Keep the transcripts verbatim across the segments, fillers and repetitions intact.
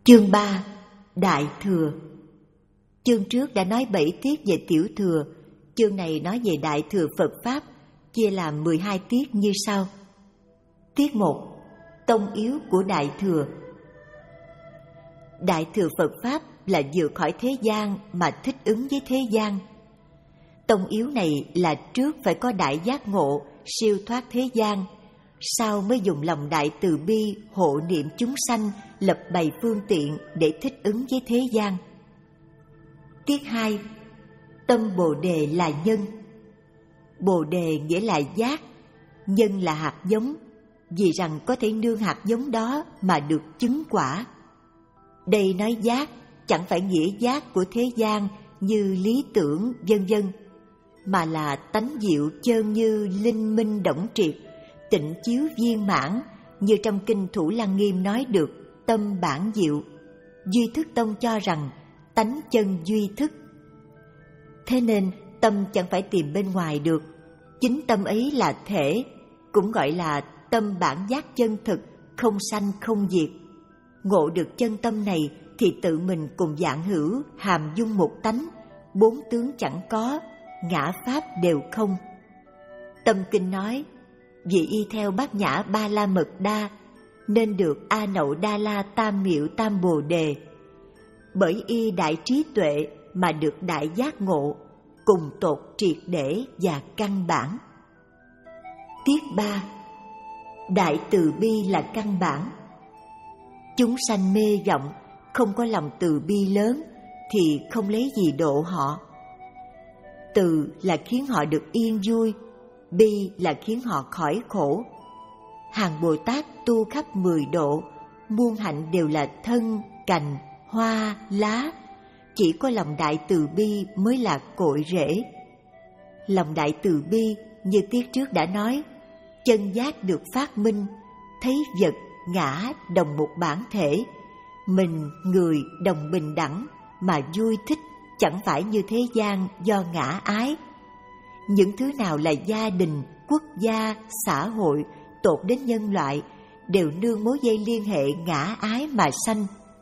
Chương ba. Đại Thừa. Chương trước đã nói bảy tiết về Tiểu Thừa, chương này nói về Đại Thừa Phật Pháp, chia làm mười hai tiết như sau. Tiết một. Tông yếu của Đại Thừa. Đại Thừa Phật Pháp là vượt khỏi thế gian mà thích ứng với thế gian. Tông yếu này là trước phải có đại giác ngộ, siêu thoát thế gian, sau mới dùng lòng đại từ bi hộ niệm chúng sanh, lập bày phương tiện để thích ứng với thế gian. Tiết hai. Tâm Bồ Đề là nhân. Bồ Đề nghĩa là giác, nhân là hạt giống, vì rằng có thể nương hạt giống đó mà được chứng quả. Đây nói giác chẳng phải nghĩa giác của thế gian như lý tưởng vân vân, mà là tánh diệu chơn như linh minh đổng triệt, tịnh chiếu viên mãn, như trong kinh Thủ Lăng Nghiêm nói được tâm bản diệu. Duy Thức Tông cho rằng tánh chân duy thức. Thế nên tâm chẳng phải tìm bên ngoài được, chính tâm ấy là thể, cũng gọi là tâm bản giác chân thực, không sanh không diệt. Ngộ được chân tâm này thì tự mình cùng vạn hữu hàm dung một tánh, bốn tướng chẳng có, ngã pháp đều không. Tâm kinh nói: vì y theo bát nhã ba la mật đa, nên được A Nậu Đa La Tam Miệu Tam Bồ Đề. Bởi y đại trí tuệ mà được đại giác ngộ, cùng tột triệt để và căn bản. Tiết ba. Đại từ bi là căn bản. Chúng sanh mê vọng, không có lòng từ bi lớn thì không lấy gì độ họ. Từ là khiến họ được yên vui, bi là khiến họ khỏi khổ. Hàng Bồ Tát tu khắp mười độ, muôn hạnh đều là thân, cành, hoa, lá. Chỉ có lòng đại từ bi mới là cội rễ. Lòng đại từ bi như tiết trước đã nói, chân giác được phát minh, thấy vật, ngã đồng một bản thể, mình, người đồng bình đẳng mà vui thích, chẳng phải như thế gian do ngã ái. Những thứ nào là gia đình, quốc gia, xã hội, tột đến nhân loại đều nương mối dây liên hệ ngã ái mà sanh.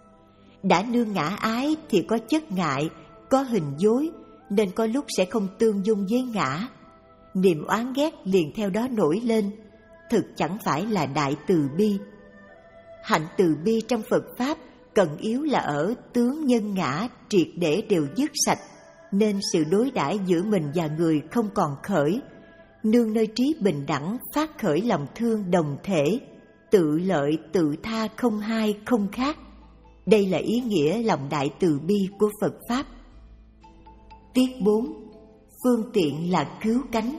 Đã nương ngã ái thì có chất ngại, có hình dối, nên có lúc sẽ không tương dung với ngã. Niềm oán ghét liền theo đó nổi lên, thực chẳng phải là đại từ bi. Hạnh từ bi trong Phật Pháp cần yếu là ở tướng nhân ngã triệt để đều dứt sạch, nên sự đối đãi giữa mình và người không còn khởi, nương nơi trí bình đẳng phát khởi lòng thương đồng thể, tự lợi tự tha không hai không khác. Đây là ý nghĩa lòng đại từ bi của Phật Pháp. Tiết bốn. Phương tiện là cứu cánh.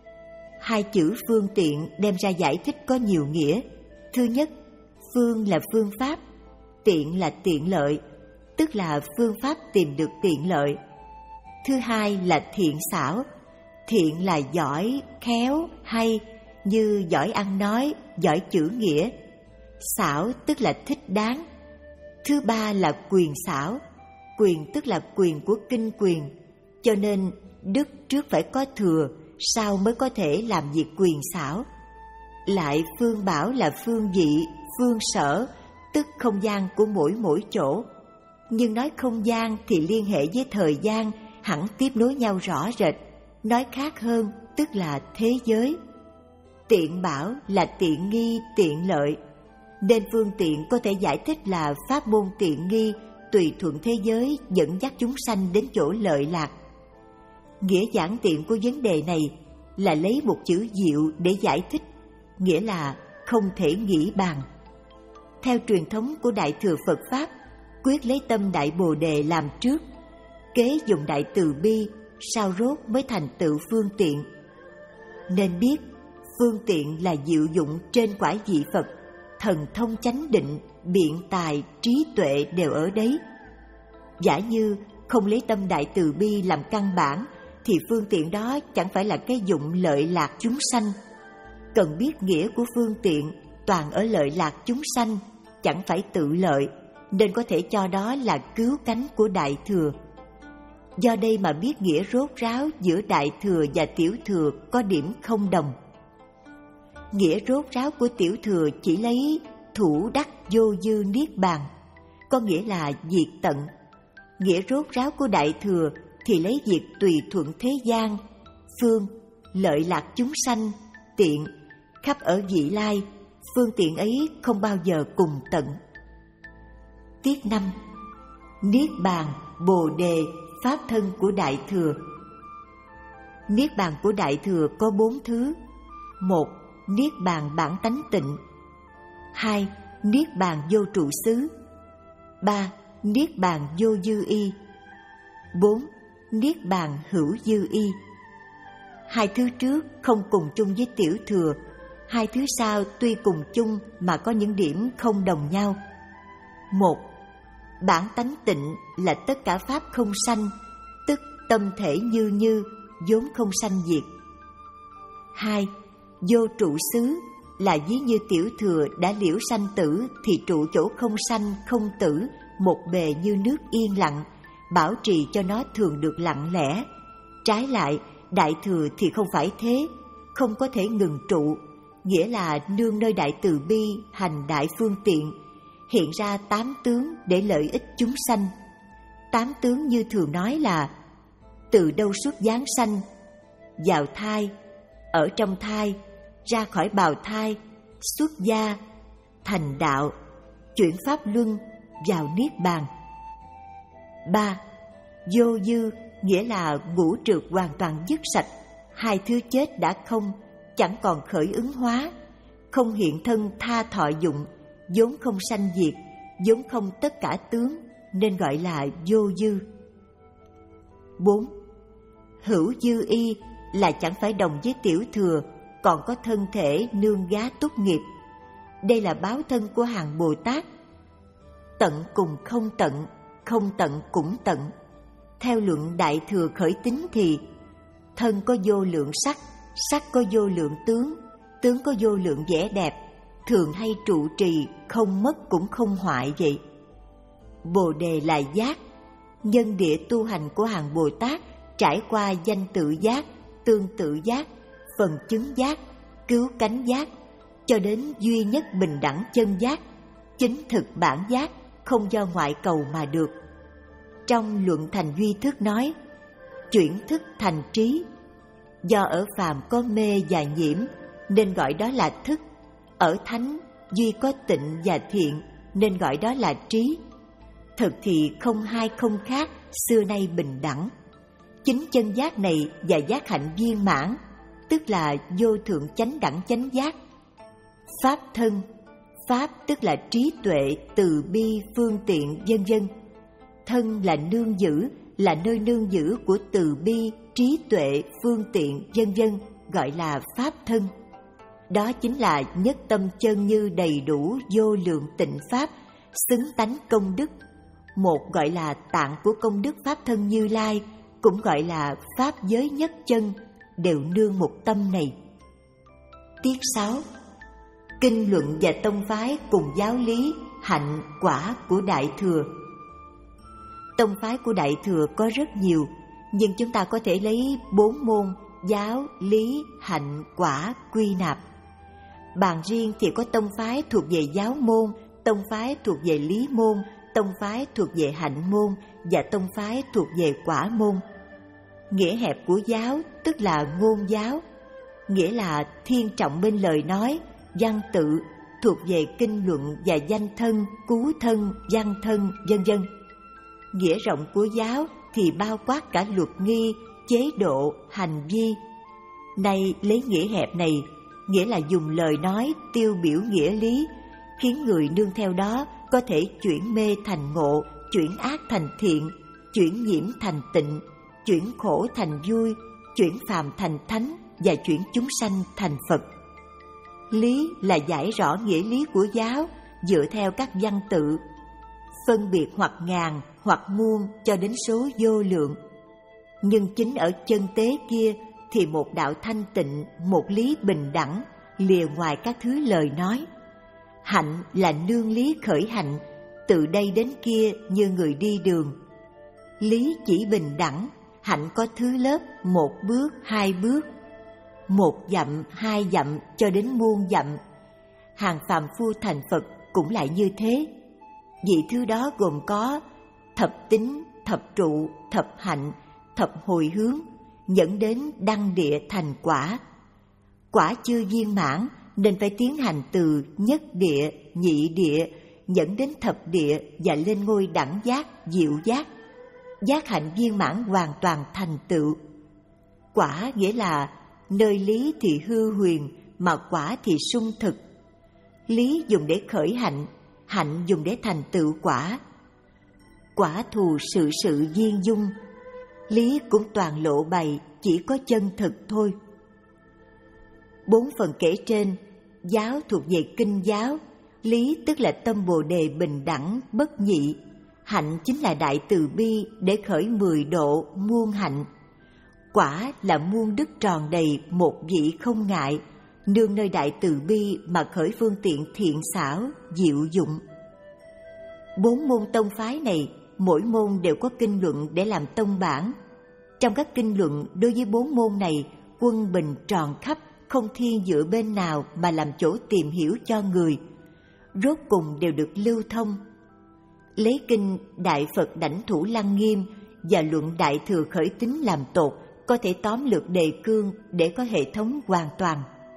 Hai chữ phương tiện đem ra giải thích có nhiều nghĩa. Thứ nhất, phương là phương pháp, tiện là tiện lợi, tức là phương pháp tìm được tiện lợi. Thứ hai là thiện xảo, thiện là giỏi, khéo, hay, như giỏi ăn nói, giỏi chữ nghĩa. Xảo tức là thích đáng. Thứ ba là quyền xảo, quyền tức là quyền của kinh quyền, cho nên đức trước phải có thừa, sau mới có thể làm việc quyền xảo. Lại phương bảo là phương vị, phương sở, tức không gian của mỗi mỗi chỗ. Nhưng nói không gian thì liên hệ với thời gian, hẳn tiếp nối nhau rõ rệt. Nói khác hơn, tức là thế giới. Tiện bảo là tiện nghi, tiện lợi, nên phương tiện có thể giải thích là pháp môn tiện nghi, tùy thuận thế giới dẫn dắt chúng sanh đến chỗ lợi lạc. Nghĩa giản tiện của vấn đề này là lấy một chữ diệu để giải thích, nghĩa là không thể nghĩ bàn. Theo truyền thống của Đại Thừa Phật Pháp, quyết lấy tâm Đại Bồ Đề làm trước, kế dùng đại từ bi, sau rốt mới thành tựu phương tiện. Nên biết, phương tiện là diệu dụng trên quả vị Phật, thần thông chánh định, biện tài, trí tuệ đều ở đấy. Giả như không lấy tâm đại từ bi làm căn bản, thì phương tiện đó chẳng phải là cái dụng lợi lạc chúng sanh. Cần biết nghĩa của phương tiện toàn ở lợi lạc chúng sanh, chẳng phải tự lợi, nên có thể cho đó là cứu cánh của Đại Thừa. Do đây mà biết nghĩa rốt ráo giữa Đại Thừa và Tiểu Thừa có điểm không đồng. Nghĩa rốt ráo của Tiểu Thừa chỉ lấy thủ đắc vô dư niết bàn, có nghĩa là diệt tận. Nghĩa rốt ráo của Đại Thừa thì lấy việc tùy thuận thế gian, phương, lợi lạc chúng sanh, tiện, khắp ở vị lai, phương tiện ấy không bao giờ cùng tận. Tiết năm. Niết bàn, Bồ đề, pháp thân của Đại Thừa. Niết bàn của Đại Thừa có bốn thứ. Một. Niết bàn bản tánh tịnh. Hai. Niết bàn vô trụ xứ. Ba. Niết bàn vô dư y. Bốn. Niết bàn hữu dư y. Hai thứ trước không cùng chung với Tiểu Thừa, hai thứ sau tuy cùng chung mà có những điểm không đồng nhau. Một. Bản tánh tịnh là tất cả pháp không sanh, tức tâm thể như như, vốn không sanh diệt. Hai. Vô trụ xứ là ví như Tiểu Thừa đã liễu sanh tử thì trụ chỗ không sanh không tử, một bề như nước yên lặng, bảo trì cho nó thường được lặng lẽ. Trái lại, Đại Thừa thì không phải thế, không có thể ngừng trụ, nghĩa là nương nơi đại từ bi, hành đại phương tiện, hiện ra tám tướng để lợi ích chúng sanh. Tám tướng như thường nói là từ đâu xuất giáng sanh, vào thai, ở trong thai, ra khỏi bào thai, xuất gia, thành đạo, chuyển pháp luân, vào niết bàn. Ba. Vô dư nghĩa là ngũ trược hoàn toàn dứt sạch, hai thứ chết đã không, chẳng còn khởi ứng hóa, không hiện thân tha thọ dụng, vốn không sanh diệt, vốn không tất cả tướng, nên gọi là vô dư. Bốn. Hữu dư y là chẳng phải đồng với Tiểu Thừa, còn có thân thể nương gá túc nghiệp. Đây là báo thân của hàng Bồ Tát. Tận cùng không tận, không tận cũng tận. Theo luận Đại Thừa khởi tín thì thân có vô lượng sắc, sắc có vô lượng tướng, tướng có vô lượng vẻ đẹp, thường hay trụ trì, không mất cũng không hoại vậy. Bồ đề là giác, nhân địa tu hành của hàng Bồ Tát trải qua danh tự giác, tương tự giác, phần chứng giác, cứu cánh giác, cho đến duy nhất bình đẳng chân giác, chính thực bản giác, không do ngoại cầu mà được. Trong luận Thành Duy Thức nói, chuyển thức thành trí, do ở phàm có mê và nhiễm nên gọi đó là thức, ở thánh duy có tịnh và thiện nên gọi đó là trí. Thực thì không hai không khác, xưa nay bình đẳng. Chính chân giác này và giác hạnh viên mãn, tức là vô thượng chánh đẳng chánh giác. Pháp thân, pháp tức là trí tuệ, từ bi, phương tiện, vân vân. Thân là nương giữ, là nơi nương giữ của từ bi, trí tuệ, phương tiện, vân vân, gọi là pháp thân. Đó chính là nhất tâm chân như đầy đủ vô lượng tịnh pháp, xứng tánh công đức. Một gọi là tạng của công đức pháp thân Như Lai, cũng gọi là pháp giới nhất chân, đều nương một tâm này. Tiết sáu. Kinh luận và tông phái cùng giáo lý, hạnh, quả của Đại Thừa. Tông phái của Đại Thừa có rất nhiều, nhưng chúng ta có thể lấy bốn môn giáo, lý, hạnh, quả quy nạp. Bàn riêng thì có tông phái thuộc về giáo môn, tông phái thuộc về lý môn, tông phái thuộc về hạnh môn và tông phái thuộc về quả môn. Nghĩa hẹp của giáo tức là ngôn giáo, nghĩa là thiên trọng bên lời nói, văn tự, thuộc về kinh luận và danh thân, cú thân, văn thân, vân vân. Nghĩa rộng của giáo thì bao quát cả luật nghi, chế độ, hành vi. Nay lấy nghĩa hẹp này, nghĩa là dùng lời nói tiêu biểu nghĩa lý, khiến người nương theo đó có thể chuyển mê thành ngộ, chuyển ác thành thiện, chuyển nhiễm thành tịnh, chuyển khổ thành vui, chuyển phàm thành thánh và chuyển chúng sanh thành Phật. Lý là giải rõ nghĩa lý của giáo dựa theo các văn tự, phân biệt hoặc ngàn hoặc muôn cho đến số vô lượng. Nhưng chính ở chân tế kia thì một đạo thanh tịnh, một lý bình đẳng, lìa ngoài các thứ lời nói. Hạnh là nương lý khởi hạnh, từ đây đến kia như người đi đường. Lý chỉ bình đẳng, hạnh có thứ lớp một bước, hai bước, một dặm, hai dặm cho đến muôn dặm. Hàng phàm phu thành Phật cũng lại như thế. Vị thứ đó gồm có thập tính, thập trụ, thập hạnh, thập hồi hướng, dẫn đến đăng địa thành quả. Quả chưa viên mãn nên phải tiến hành từ nhất địa, nhị địa, dẫn đến thập địa và lên ngôi đẳng giác, diệu giác. Giác hạnh viên mãn hoàn toàn thành tựu. Quả nghĩa là nơi lý thì hư huyền, mà quả thì sung thực. Lý dùng để khởi hạnh, hạnh dùng để thành tựu quả. Quả thù sự sự viên dung, lý cũng toàn lộ bày, chỉ có chân thực thôi. Bốn phần kể trên, giáo thuộc về kinh giáo, lý tức là tâm Bồ Đề bình đẳng, bất nhị, hạnh chính là đại từ bi để khởi mười độ muôn hạnh. Quả là muôn đức tròn đầy, một vị không ngại, nương nơi đại từ bi mà khởi phương tiện thiện xảo, diệu dụng. Bốn môn tông phái này, mỗi môn đều có kinh luận để làm tông bản. Trong các kinh luận đối với bốn môn này, quân bình tròn khắp, không thiên dựa bên nào mà làm chỗ tìm hiểu cho người, rốt cùng đều được lưu thông. Lấy kinh Đại Phật Đảnh Thủ Lăng Nghiêm và luận Đại Thừa Khởi Tín làm tột, có thể tóm lược đề cương để có hệ thống hoàn toàn.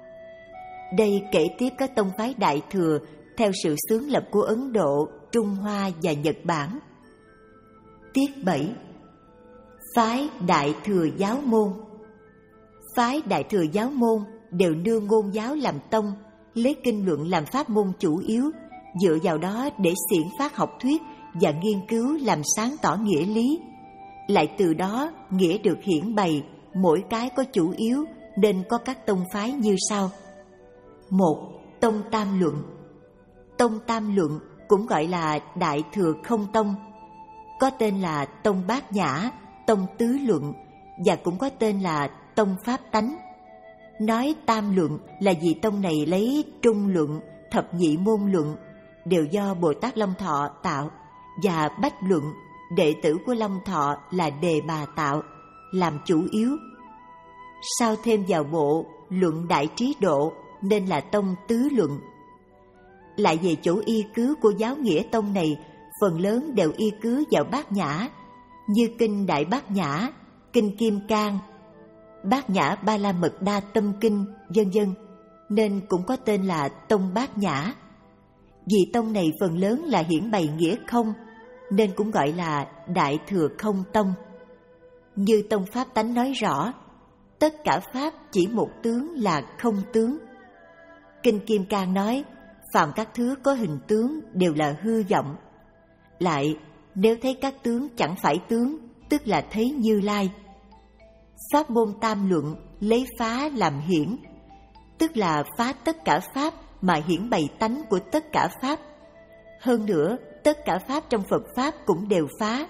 Đây kể tiếp các tông phái Đại Thừa theo sự xướng lập của Ấn Độ, Trung Hoa và Nhật Bản. Tiết bảy. Phái Đại Thừa Giáo Môn. Phái Đại Thừa Giáo Môn đều nương ngôn giáo làm tông, lấy kinh luận làm pháp môn chủ yếu, dựa vào đó để xiển phát học thuyết và nghiên cứu làm sáng tỏ nghĩa lý. Lại từ đó nghĩa được hiển bày, mỗi cái có chủ yếu nên có các tông phái như sau. Một. Tông Tam Luận. Tông Tam Luận cũng gọi là Đại Thừa Không Tông, có tên là Tông Bát Nhã, Tông Tứ Luận và cũng có tên là Tông Pháp Tánh. Nói Tam Luận là vì tông này lấy Trung Luận, Thập Nhị Môn Luận đều do Bồ Tát Long Thọ tạo, và Bách Luận, đệ tử của Long Thọ là Đề Bà tạo, làm chủ yếu. Sau thêm vào bộ Luận Đại Trí Độ nên là Tông Tứ Luận. Lại về chỗ y cứ của giáo nghĩa tông này, phần lớn đều y cứ vào Bát Nhã, như kinh Đại Bát Nhã, kinh Kim Cang, Bát Nhã Ba La Mật Đa Tâm Kinh, vân vân, nên cũng có tên là Tông Bát Nhã. Vì tông này phần lớn là hiển bày nghĩa không, nên cũng gọi là Đại Thừa Không Tông. Như Tông Pháp Tánh nói rõ, tất cả pháp chỉ một tướng là không tướng. Kinh Kim Cang nói, phàm các thứ có hình tướng đều là hư vọng. Lại, nếu thấy các tướng chẳng phải tướng, tức là thấy Như Lai. Pháp môn Tam Luận lấy phá làm hiển, tức là phá tất cả pháp mà hiển bày tánh của tất cả pháp. Hơn nữa, tất cả pháp trong Phật Pháp cũng đều phá.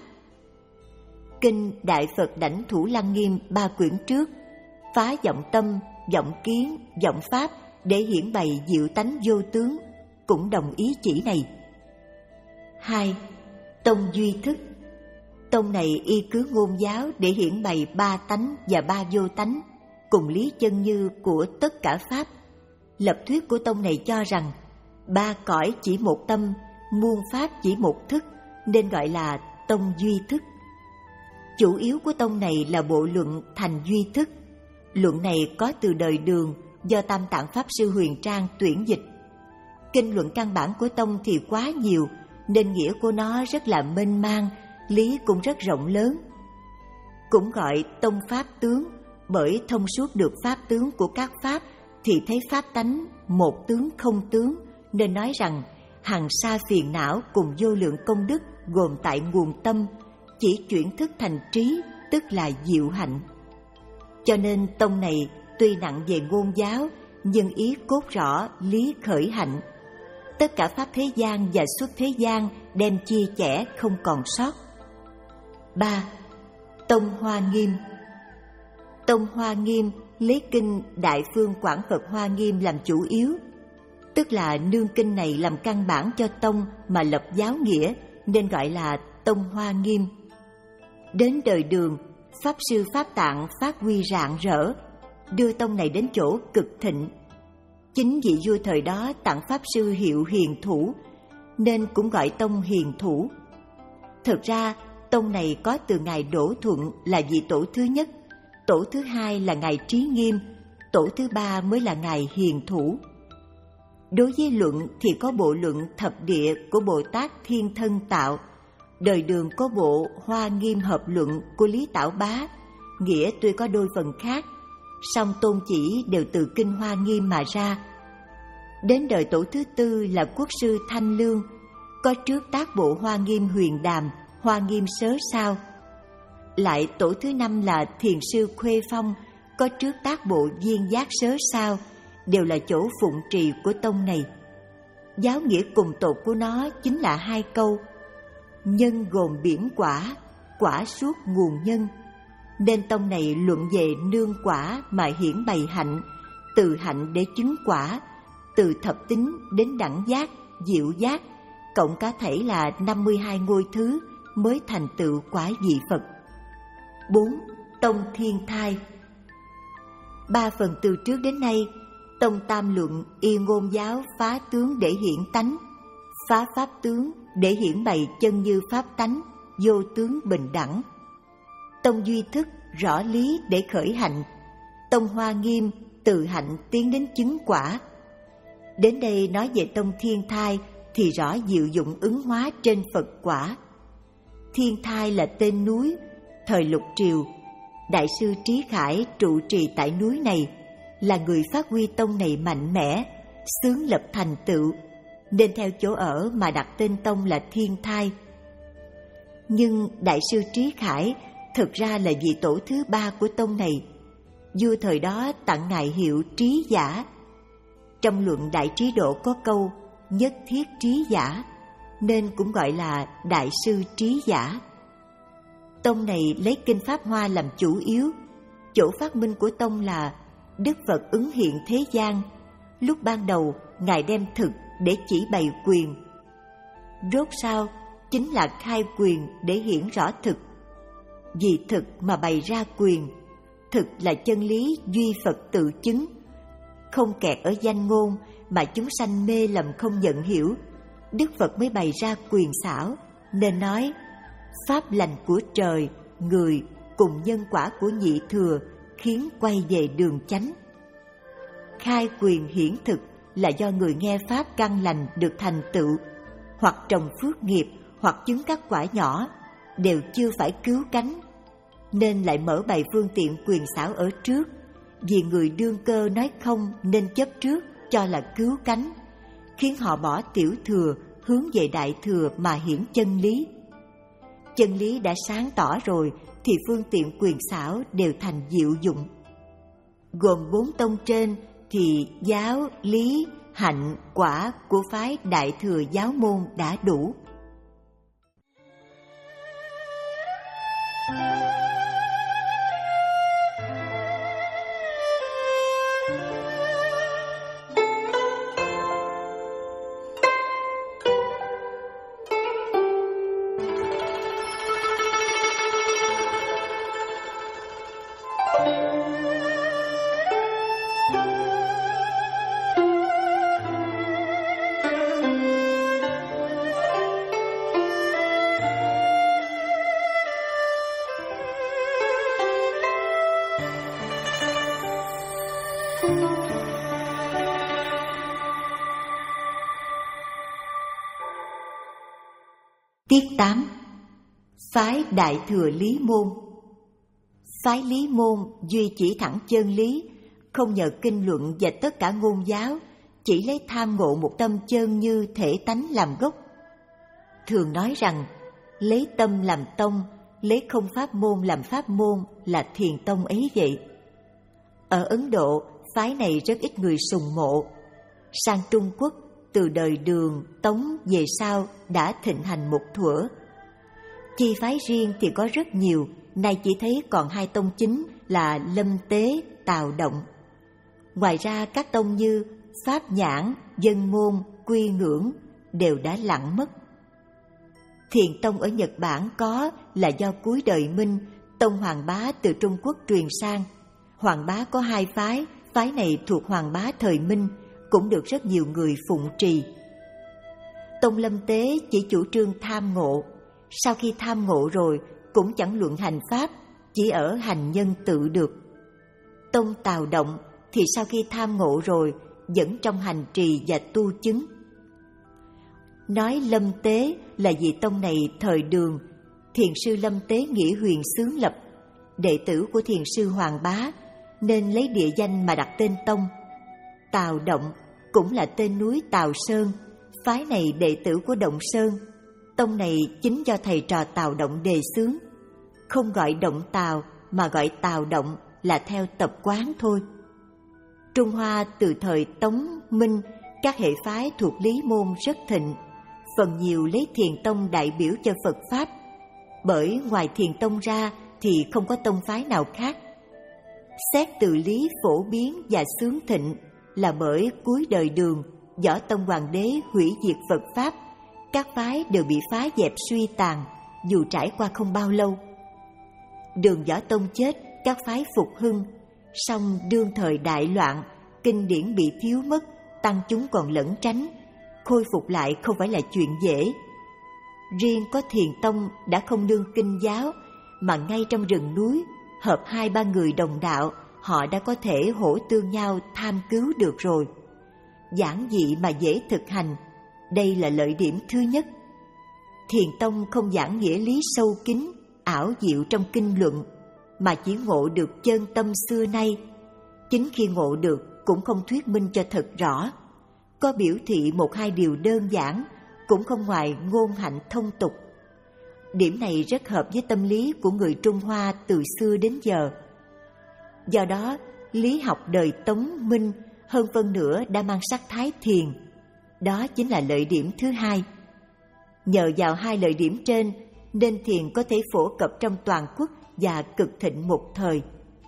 Kinh Đại Phật Đảnh Thủ Lăng Nghiêm ba quyển trước, phá vọng tâm, vọng kiến, vọng pháp để hiển bày diệu tánh vô tướng, cũng đồng ý chỉ này. Hai. Tông Duy Thức. Tông này y cứ ngôn giáo để hiển bày ba tánh và ba vô tánh, cùng lý chân như của tất cả pháp. Lập thuyết của tông này cho rằng ba cõi chỉ một tâm, muôn pháp chỉ một thức, nên gọi là Tông Duy Thức. Chủ yếu của tông này là bộ luận Thành Duy Thức. Luận này có từ đời Đường, do Tam Tạng Pháp Sư Huyền Trang tuyển dịch. Kinh luận căn bản của tông thì quá nhiều, nên nghĩa của nó rất là mênh mang, lý cũng rất rộng lớn. Cũng gọi tông pháp tướng, bởi thông suốt được pháp tướng của các pháp thì thấy pháp tánh một tướng không tướng, nên nói rằng hằng sa phiền não cùng vô lượng công đức gồm tại nguồn tâm, chỉ chuyển thức thành trí, tức là diệu hạnh. Cho nên tông này tuy nặng về ngôn giáo, nhưng ý cốt rõ lý khởi hạnh. Tất cả pháp thế gian và xuất thế gian đem chia chẻ không còn sót. Ba. Tông Hoa Nghiêm. Tông Hoa Nghiêm lấy kinh Đại Phương Quảng Phật Hoa Nghiêm làm chủ yếu, tức là nương kinh này làm căn bản cho tông mà lập giáo nghĩa, nên gọi là Tông Hoa Nghiêm. Đến đời Đường, Pháp Sư Pháp Tạng phát huy rạng rỡ, đưa tông này đến chỗ cực thịnh. Chính vị vua thời đó tặng Pháp Sư hiệu hiền thủ, nên cũng gọi tông Hiền Thủ. Thực ra, tông này có từ ngài Đỗ Thuận là vị tổ thứ nhất, tổ thứ hai là ngài Trí Nghiêm, tổ thứ ba mới là ngài Hiền Thủ. Đối với luận thì có bộ luận thập địa của Bồ Tát Thiên Thân Tạo, đời Đường có bộ Hoa Nghiêm Hợp Luận của Lý Tảo Bá, nghĩa tuy có đôi phần khác, song tôn chỉ đều từ kinh Hoa Nghiêm mà ra. Đến đời tổ thứ tư là Quốc sư Thanh Lương, có trước tác bộ Hoa Nghiêm Huyền Đàm, Hoa Nghiêm Sớ Sao. Lại tổ thứ năm là Thiền sư Khuê Phong, có trước tác bộ Viên Giác Sớ Sao, đều là chỗ phụng trì của tông này. Giáo nghĩa cùng tột của nó chính là hai câu: nhân gồm biển quả, quả suốt nguồn nhân. Nên tông này luận về nương quả mà hiển bày hạnh, từ hạnh để chứng quả, từ thập tính đến đẳng giác, diệu giác, cộng cả thảy là năm mươi hai ngôi thứ mới thành tựu quả vị Phật. Bốn. Tông Thiên Thai. Ba phần từ trước đến nay, tông Tam Luận y ngôn giáo phá tướng để hiển tánh, phá pháp tướng để hiển bày chân như pháp tánh, vô tướng bình đẳng. Tông Duy Thức rõ lý để khởi hạnh, tông Hoa Nghiêm từ hạnh tiến đến chứng quả. Đến đây nói về tông Thiên Thai thì rõ diệu dụng ứng hóa trên Phật quả. Thiên Thai là tên núi, thời Lục Triều, Đại sư Trí Khải trụ trì tại núi này, là người phát huy tông này mạnh mẽ, xướng lập thành tựu, nên theo chỗ ở mà đặt tên tông là Thiên Thai. Nhưng Đại sư Trí Khải thực ra là vị tổ thứ ba của tông này. Vua thời đó tặng ngài hiệu Trí Giả. Trong luận Đại Trí Độ có câu nhất thiết trí giả, nên cũng gọi là Đại sư Trí Giả. Tông này lấy kinh Pháp Hoa làm chủ yếu. Chỗ phát minh của tông là Đức Phật ứng hiện thế gian. Lúc ban đầu, ngài đem thực để chỉ bày quyền. Rốt sau, chính là khai quyền để hiển rõ thực. Vì thực mà bày ra quyền, thực là chân lý duy Phật tự chứng. Không kẹt ở danh ngôn mà chúng sanh mê lầm không nhận hiểu, Đức Phật mới bày ra quyền xảo, nên nói pháp lành của trời, người cùng nhân quả của nhị thừa khiến quay về đường chánh. Khai quyền hiển thực là do người nghe pháp căn lành được thành tựu, hoặc trồng phước nghiệp, hoặc chứng các quả nhỏ, đều chưa phải cứu cánh, nên lại mở bày phương tiện quyền xảo ở trước. Vì người đương cơ nói không nên chấp trước cho là cứu cánh, khiến họ bỏ tiểu thừa hướng về đại thừa mà hiển chân lý. Chân lý đã sáng tỏ rồi thì phương tiện quyền xảo đều thành diệu dụng. Gồm bốn tông trên thì giáo, lý, hạnh, quả của phái đại thừa giáo môn đã đủ. Tiết tám. Phái Đại Thừa Lý Môn. Phái Lý Môn duy chỉ thẳng chân lý, không nhờ kinh luận và tất cả ngôn giáo, chỉ lấy tham ngộ một tâm chân như thể tánh làm gốc. Thường nói rằng lấy tâm làm tông, lấy không pháp môn làm pháp môn là thiền tông ấy vậy. Ở Ấn Độ, phái này rất ít người sùng mộ. Sang Trung Quốc, từ đời Đường, Tống về sau đã thịnh hành một thuở. Chi phái riêng thì có rất nhiều, nay chỉ thấy còn hai tông chính là Lâm Tế, Tào Động. Ngoài ra các tông như Pháp Nhãn, Dân Môn, Quy Ngưỡng đều đã lặng mất. Thiền tông ở Nhật Bản có là do cuối đời Minh, tông Hoàng Bá từ Trung Quốc truyền sang. Hoàng Bá có hai phái, phái này thuộc Hoàng Bá thời Minh, cũng được rất nhiều người phụng trì. Tông Lâm Tế chỉ chủ trương tham ngộ, sau khi tham ngộ rồi cũng chẳng luận hành pháp, chỉ ở hành nhân tự được. Tông Tào Động thì sau khi tham ngộ rồi vẫn trong hành trì và tu chứng. Nói Lâm Tế là vì tông này thời Đường, thiền sư Lâm Tế Nghĩa Huyền xướng lập, đệ tử của thiền sư Hoàng Bá, nên lấy địa danh mà đặt tên tông. Tào Động cũng là tên núi Tào Sơn, phái này đệ tử của Động Sơn. Tông này chính do thầy trò Tào Động đề xướng, không gọi Động Tào mà gọi Tào Động là theo tập quán thôi. Trung Hoa từ thời Tống, Minh, các hệ phái thuộc lý môn rất thịnh, phần nhiều lấy thiền tông đại biểu cho Phật Pháp, bởi ngoài thiền tông ra thì không có tông phái nào khác. Xét từ lý phổ biến và xướng thịnh là bởi cuối đời Đường, Võ Tông Hoàng đế hủy diệt Phật Pháp, các phái đều bị phá dẹp suy tàn, dù trải qua không bao lâu. Đường Võ Tông chết, các phái phục hưng, song đương thời đại loạn, kinh điển bị thiếu mất, tăng chúng còn lẩn tránh, khôi phục lại không phải là chuyện dễ. Riêng có thiền tông đã không nương kinh giáo, mà ngay trong rừng núi, hợp hai ba người đồng đạo, họ đã có thể hỗ tương nhau tham cứu được rồi. Giản dị mà dễ thực hành, đây là lợi điểm thứ nhất. Thiền tông không giảng nghĩa lý sâu kín, ảo diệu trong kinh luận, mà chỉ ngộ được chân tâm xưa nay. Chính khi ngộ được cũng không thuyết minh cho thật rõ, có biểu thị một hai điều đơn giản, cũng không ngoài ngôn hạnh thông tục. Điểm này rất hợp với tâm lý của người Trung Hoa từ xưa đến giờ. Do đó, lý học đời Tống Minh hơn phân nửa đã mang sắc thái thiền. Đó chính là lợi điểm thứ hai. Nhờ vào hai lợi điểm trên nên thiền có thể phổ cập trong toàn quốc và cực thịnh một thời.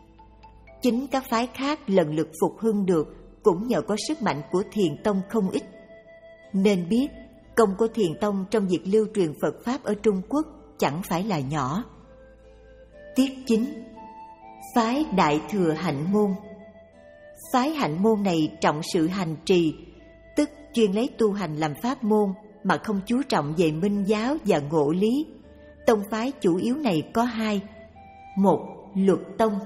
Chính các phái khác lần lượt phục hưng được cũng nhờ có sức mạnh của thiền tông không ít. Nên biết công của thiền tông trong việc lưu truyền Phật Pháp ở Trung Quốc chẳng phải là nhỏ. Tiết chính, phái Đại Thừa Hạnh Môn. Phái Hạnh Môn này trọng sự hành trì, tức chuyên lấy tu hành làm pháp môn mà không chú trọng về minh giáo và ngộ lý. Tông phái chủ yếu này có hai. Một, Luật Tông.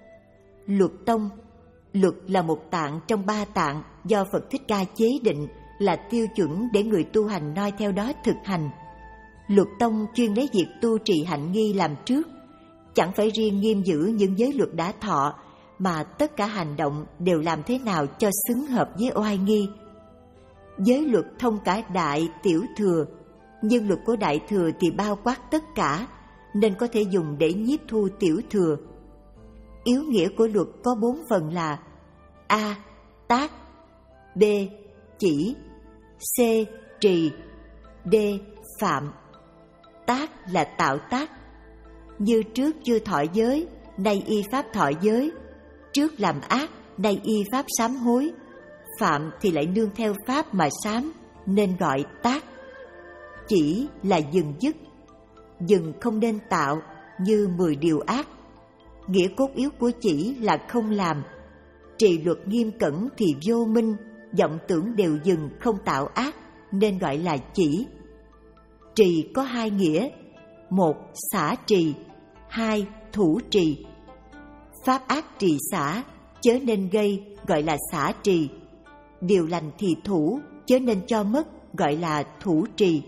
Luật Tông, luật là một tạng trong ba tạng do Phật Thích Ca chế định, là tiêu chuẩn để người tu hành noi theo đó thực hành. Luật Tông chuyên lấy việc tu trì hạnh nghi làm trước, chẳng phải riêng nghiêm giữ những giới luật đã thọ, mà tất cả hành động đều làm thế nào cho xứng hợp với oai nghi. Giới luật thông cả đại, tiểu thừa, nhưng luật của đại thừa thì bao quát tất cả, nên có thể dùng để nhiếp thu tiểu thừa. Yếu nghĩa của luật có bốn phần là: A. Tác, B. Chỉ, C. Trì, D. Phạm. Tác là tạo tác, như trước chưa thọ giới, nay y pháp thọ giới, trước làm ác, nay y pháp sám hối. Phạm thì lại nương theo pháp mà sám, nên gọi tác. Chỉ là dừng dứt, dừng không nên tạo, như mười điều ác. Nghĩa cốt yếu của chỉ là không làm. Trì luật nghiêm cẩn thì vô minh, vọng tưởng đều dừng, không tạo ác, nên gọi là chỉ. Trì có hai nghĩa: một, xả trì; hai, thủ trì. Pháp ác trì xả, chớ nên gây, gọi là xả trì. Điều lành thì thủ, chớ nên cho mất, gọi là thủ trì.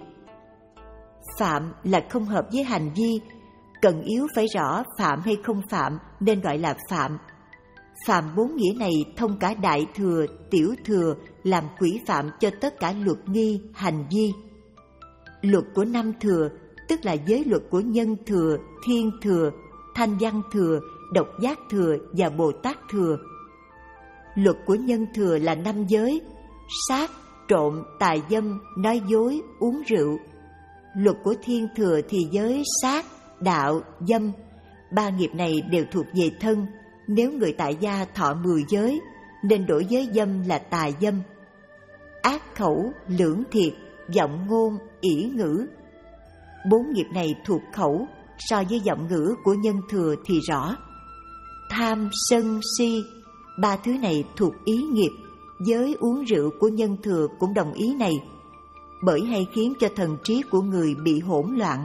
Phạm là không hợp với hành vi, cần yếu phải rõ phạm hay không phạm, nên gọi là phạm. Phạm bốn nghĩa này thông cả đại thừa, tiểu thừa, làm quỹ phạm cho tất cả luật nghi, hành vi. Luật của năm thừa, tức là giới luật của nhân thừa, thiên thừa, thanh văn thừa, độc giác thừa và Bồ Tát thừa. Luật của nhân thừa là năm giới: sát, trộm, tà dâm, nói dối, uống rượu. Luật của thiên thừa thì giới sát, đạo, dâm. Ba nghiệp này đều thuộc về thân. Nếu người tại gia thọ mười giới, nên đổi giới dâm là tà dâm. Ác khẩu, lưỡng thiệt, vọng ngôn, ỷ ngữ. Bốn nghiệp này thuộc khẩu, so với vọng ngữ của nhân thừa thì rõ. Tham, sân, si, ba thứ này thuộc ý nghiệp. Giới uống rượu của nhân thừa cũng đồng ý này. bởi hay khiến cho thần trí của người bị hỗn loạn.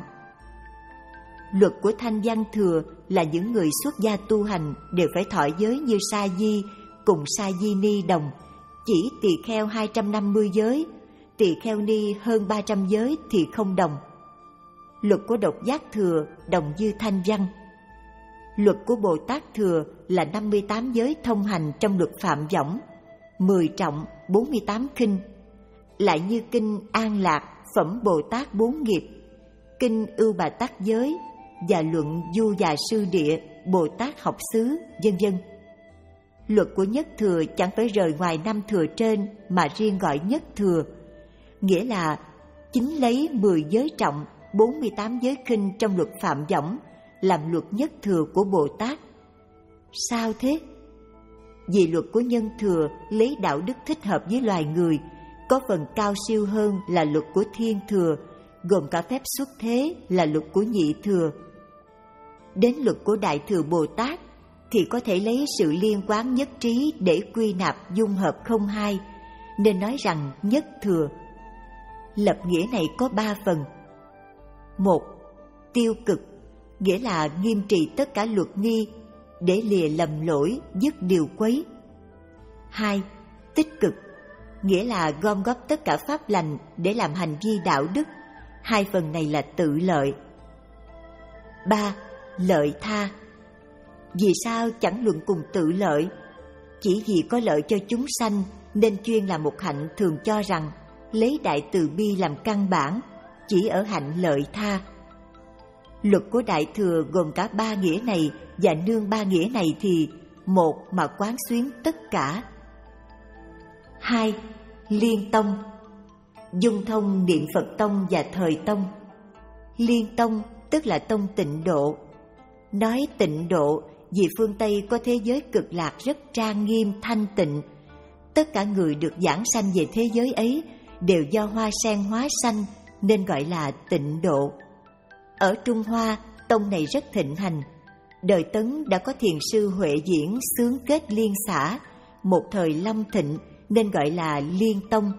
Luật của thanh văn thừa là những người xuất gia tu hành đều phải thọ giới như Sa Di cùng Sa Di Ni đồng, chỉ tỳ kheo hai trăm năm mươi giới, tỳ kheo ni hơn ba trăm giới thì không đồng. Luật của độc giác thừa đồng như thanh văn. Luật của Bồ Tát thừa là năm mươi tám giới thông hành trong luật phạm võng, mười trọng, bốn mươi tám kinh, lại như kinh An Lạc, phẩm Bồ Tát bốn nghiệp, kinh Ưu Bà Tát giới và luận Du Già Sư Địa, Bồ Tát học xứ, vân vân. Luật của nhất thừa chẳng phải rời ngoài năm thừa trên mà riêng gọi nhất thừa, nghĩa là chính lấy mười giới trọng, bốn mươi tám giới kinh trong luật phạm võng làm luật nhất thừa của Bồ Tát. Sao thế? Vì luật của nhân thừa lấy đạo đức thích hợp với loài người, có phần cao siêu hơn là luật của thiên thừa, gồm cả phép xuất thế là luật của nhị thừa. Đến luật của Đại Thừa Bồ Tát thì có thể lấy sự liên quán nhất trí để quy nạp dung hợp không hai, nên nói rằng nhất thừa. Lập nghĩa này có ba phần. Một, tiêu cực, nghĩa là nghiêm trị tất cả luật nghi để lìa lầm lỗi, dứt điều quấy. Hai, tích cực, nghĩa là gom góp tất cả pháp lành để làm hành vi đạo đức. Hai phần này là tự lợi. Ba, lợi tha. Vì sao chẳng luận cùng tự lợi? Chỉ vì có lợi cho chúng sanh nên chuyên là một hạnh thường cho rằng lấy đại từ bi làm căn bản, chỉ ở hạnh lợi tha. Luật của Đại Thừa gồm cả ba nghĩa này, và nương ba nghĩa này thì một mà quán xuyến tất cả. Hai, liên tông, dung thông niệm Phật tông và thời tông. Liên tông tức là tông Tịnh Độ. Nói Tịnh Độ vì phương Tây có thế giới cực lạc rất trang nghiêm thanh tịnh. Tất cả người được giảng sanh về thế giới ấy đều do hoa sen hóa sanh nên gọi là Tịnh Độ. Ở Trung Hoa, tông này rất thịnh hành. Đời Tấn đã có thiền sư Huệ Diễn xướng kết liên xã, một thời lâm thịnh nên gọi là Liên Tông.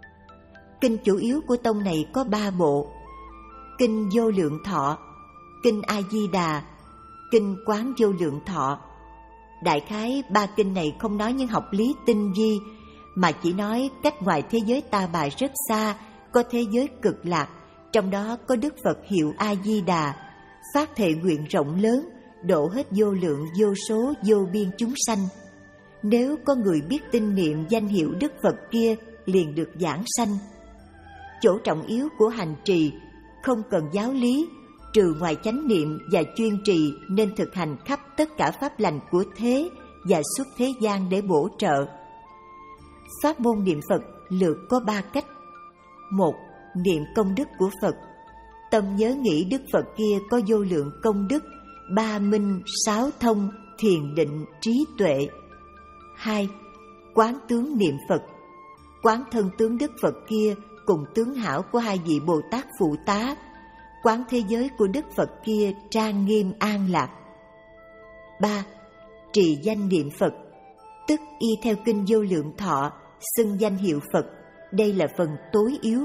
Kinh chủ yếu của tông này có ba bộ: Kinh Vô Lượng Thọ, Kinh A Di Đà, Kinh Quán Vô Lượng Thọ. Đại khái ba kinh này không nói những học lý tinh vi, mà chỉ nói cách ngoài thế giới ta bà rất xa có thế giới cực lạc, trong đó có Đức Phật hiệu A Di Đà, phát thệ nguyện rộng lớn, độ hết vô lượng vô số vô biên chúng sanh. Nếu có người biết tin niệm danh hiệu Đức Phật kia liền được giảng sanh. Chỗ trọng yếu của hành trì không cần giáo lý, trừ ngoài chánh niệm và chuyên trì nên thực hành khắp tất cả pháp lành của thế và xuất thế gian để bổ trợ. Pháp môn niệm Phật lược có ba cách. Một, niệm công đức của Phật. Tâm nhớ nghĩ Đức Phật kia có vô lượng công đức, ba minh, sáu thông, thiền định, trí tuệ. Hai, quán tướng niệm Phật. Quán thân tướng Đức Phật kia cùng tướng hảo của hai vị Bồ Tát phụ tá, quán thế giới của Đức Phật kia trang nghiêm an lạc. Ba, trì danh niệm Phật, tức y theo kinh Vô Lượng Thọ, xưng danh hiệu Phật. Đây là phần tối yếu.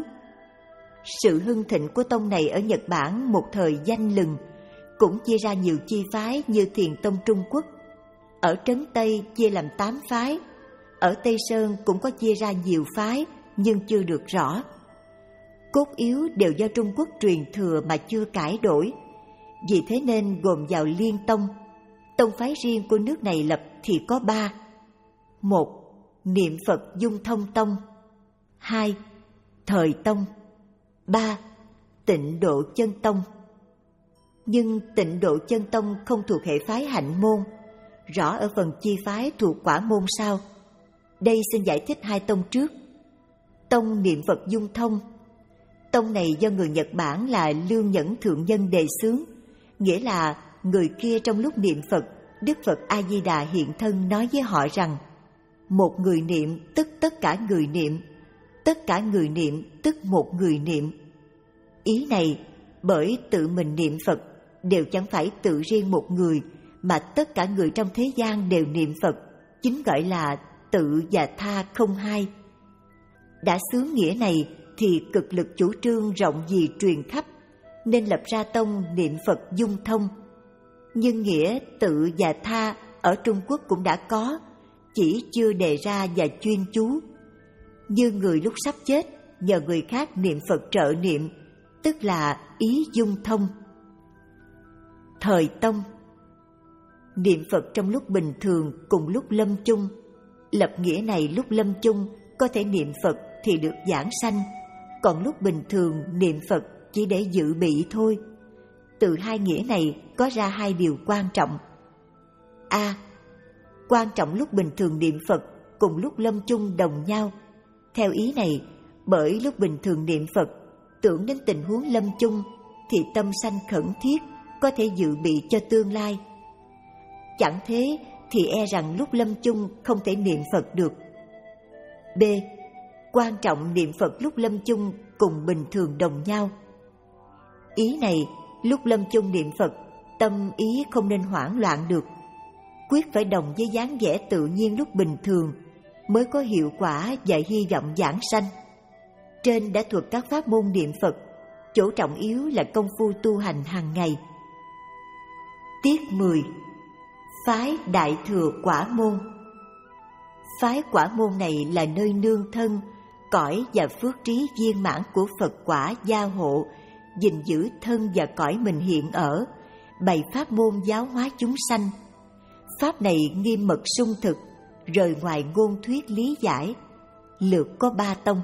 Sự hưng thịnh của tông này ở Nhật Bản một thời danh lừng, cũng chia ra nhiều chi phái như Thiền Tông Trung Quốc. Ở Trấn Tây chia làm tám phái, ở Tây Sơn cũng có chia ra nhiều phái nhưng chưa được rõ. Cốt yếu đều do Trung Quốc truyền thừa mà chưa cải đổi, vì thế nên gồm vào Liên Tông. Tông phái riêng của nước này lập thì có ba: một, niệm Phật Dung Thông Tông; hai, Thời Tông; ba, Tịnh Độ Chân Tông. Nhưng Tịnh Độ Chân Tông không thuộc hệ phái hạnh môn, rõ ở phần chi phái thuộc quả môn sau. Đây xin giải thích hai tông trước. Tông niệm Phật Dung Thông. Tông này do người Nhật Bản là Lương Nhẫn Thượng Nhân đề xướng, nghĩa là người kia trong lúc niệm Phật, Đức Phật A Di Đà hiện thân nói với họ rằng: một người niệm tức tất cả người niệm, tất cả người niệm tức một người niệm. Ý này bởi tự mình niệm Phật đều chẳng phải tự riêng một người, mà tất cả người trong thế gian đều niệm Phật, chính gọi là tự và tha không hai. Đã xướng nghĩa này thì cực lực chủ trương rộng gì truyền khắp, nên lập ra tông niệm Phật dung thông. Nhưng nghĩa tự và tha ở Trung Quốc cũng đã có, chỉ chưa đề ra và chuyên chú. Như người lúc sắp chết nhờ người khác niệm Phật trợ niệm, tức là ý dung thông. Thời Tông, niệm Phật trong lúc bình thường cùng lúc lâm chung. Lập nghĩa này lúc lâm chung có thể niệm Phật thì được giảng sanh, còn lúc bình thường niệm Phật chỉ để dự bị thôi. Từ hai nghĩa này có ra hai điều quan trọng. A. Quan trọng lúc bình thường niệm Phật cùng lúc lâm chung đồng nhau. Theo ý này, bởi lúc bình thường niệm Phật tưởng đến tình huống lâm chung thì tâm sanh khẩn thiết, có thể dự bị cho tương lai. Chẳng thế thì e rằng lúc lâm chung không thể niệm Phật được. B. Quan trọng niệm Phật lúc lâm chung cùng bình thường đồng nhau. Ý này, lúc lâm chung niệm Phật, tâm ý không nên hoảng loạn được. Quyết phải đồng với dáng vẻ tự nhiên lúc bình thường mới có hiệu quả và hy vọng giảng sanh. Trên đã thuật các pháp môn niệm Phật, chỗ trọng yếu là công phu tu hành hàng ngày. Tiết mười. Phái Đại Thừa Quả Môn. Phái Quả Môn này là nơi nương thân, cõi và phước trí viên mãn của Phật quả gia hộ, gìn giữ thân và cõi mình hiện ở, bày pháp môn giáo hóa chúng sanh. Pháp này nghiêm mật sung thực, rời ngoài ngôn thuyết lý giải. Lược có ba tông.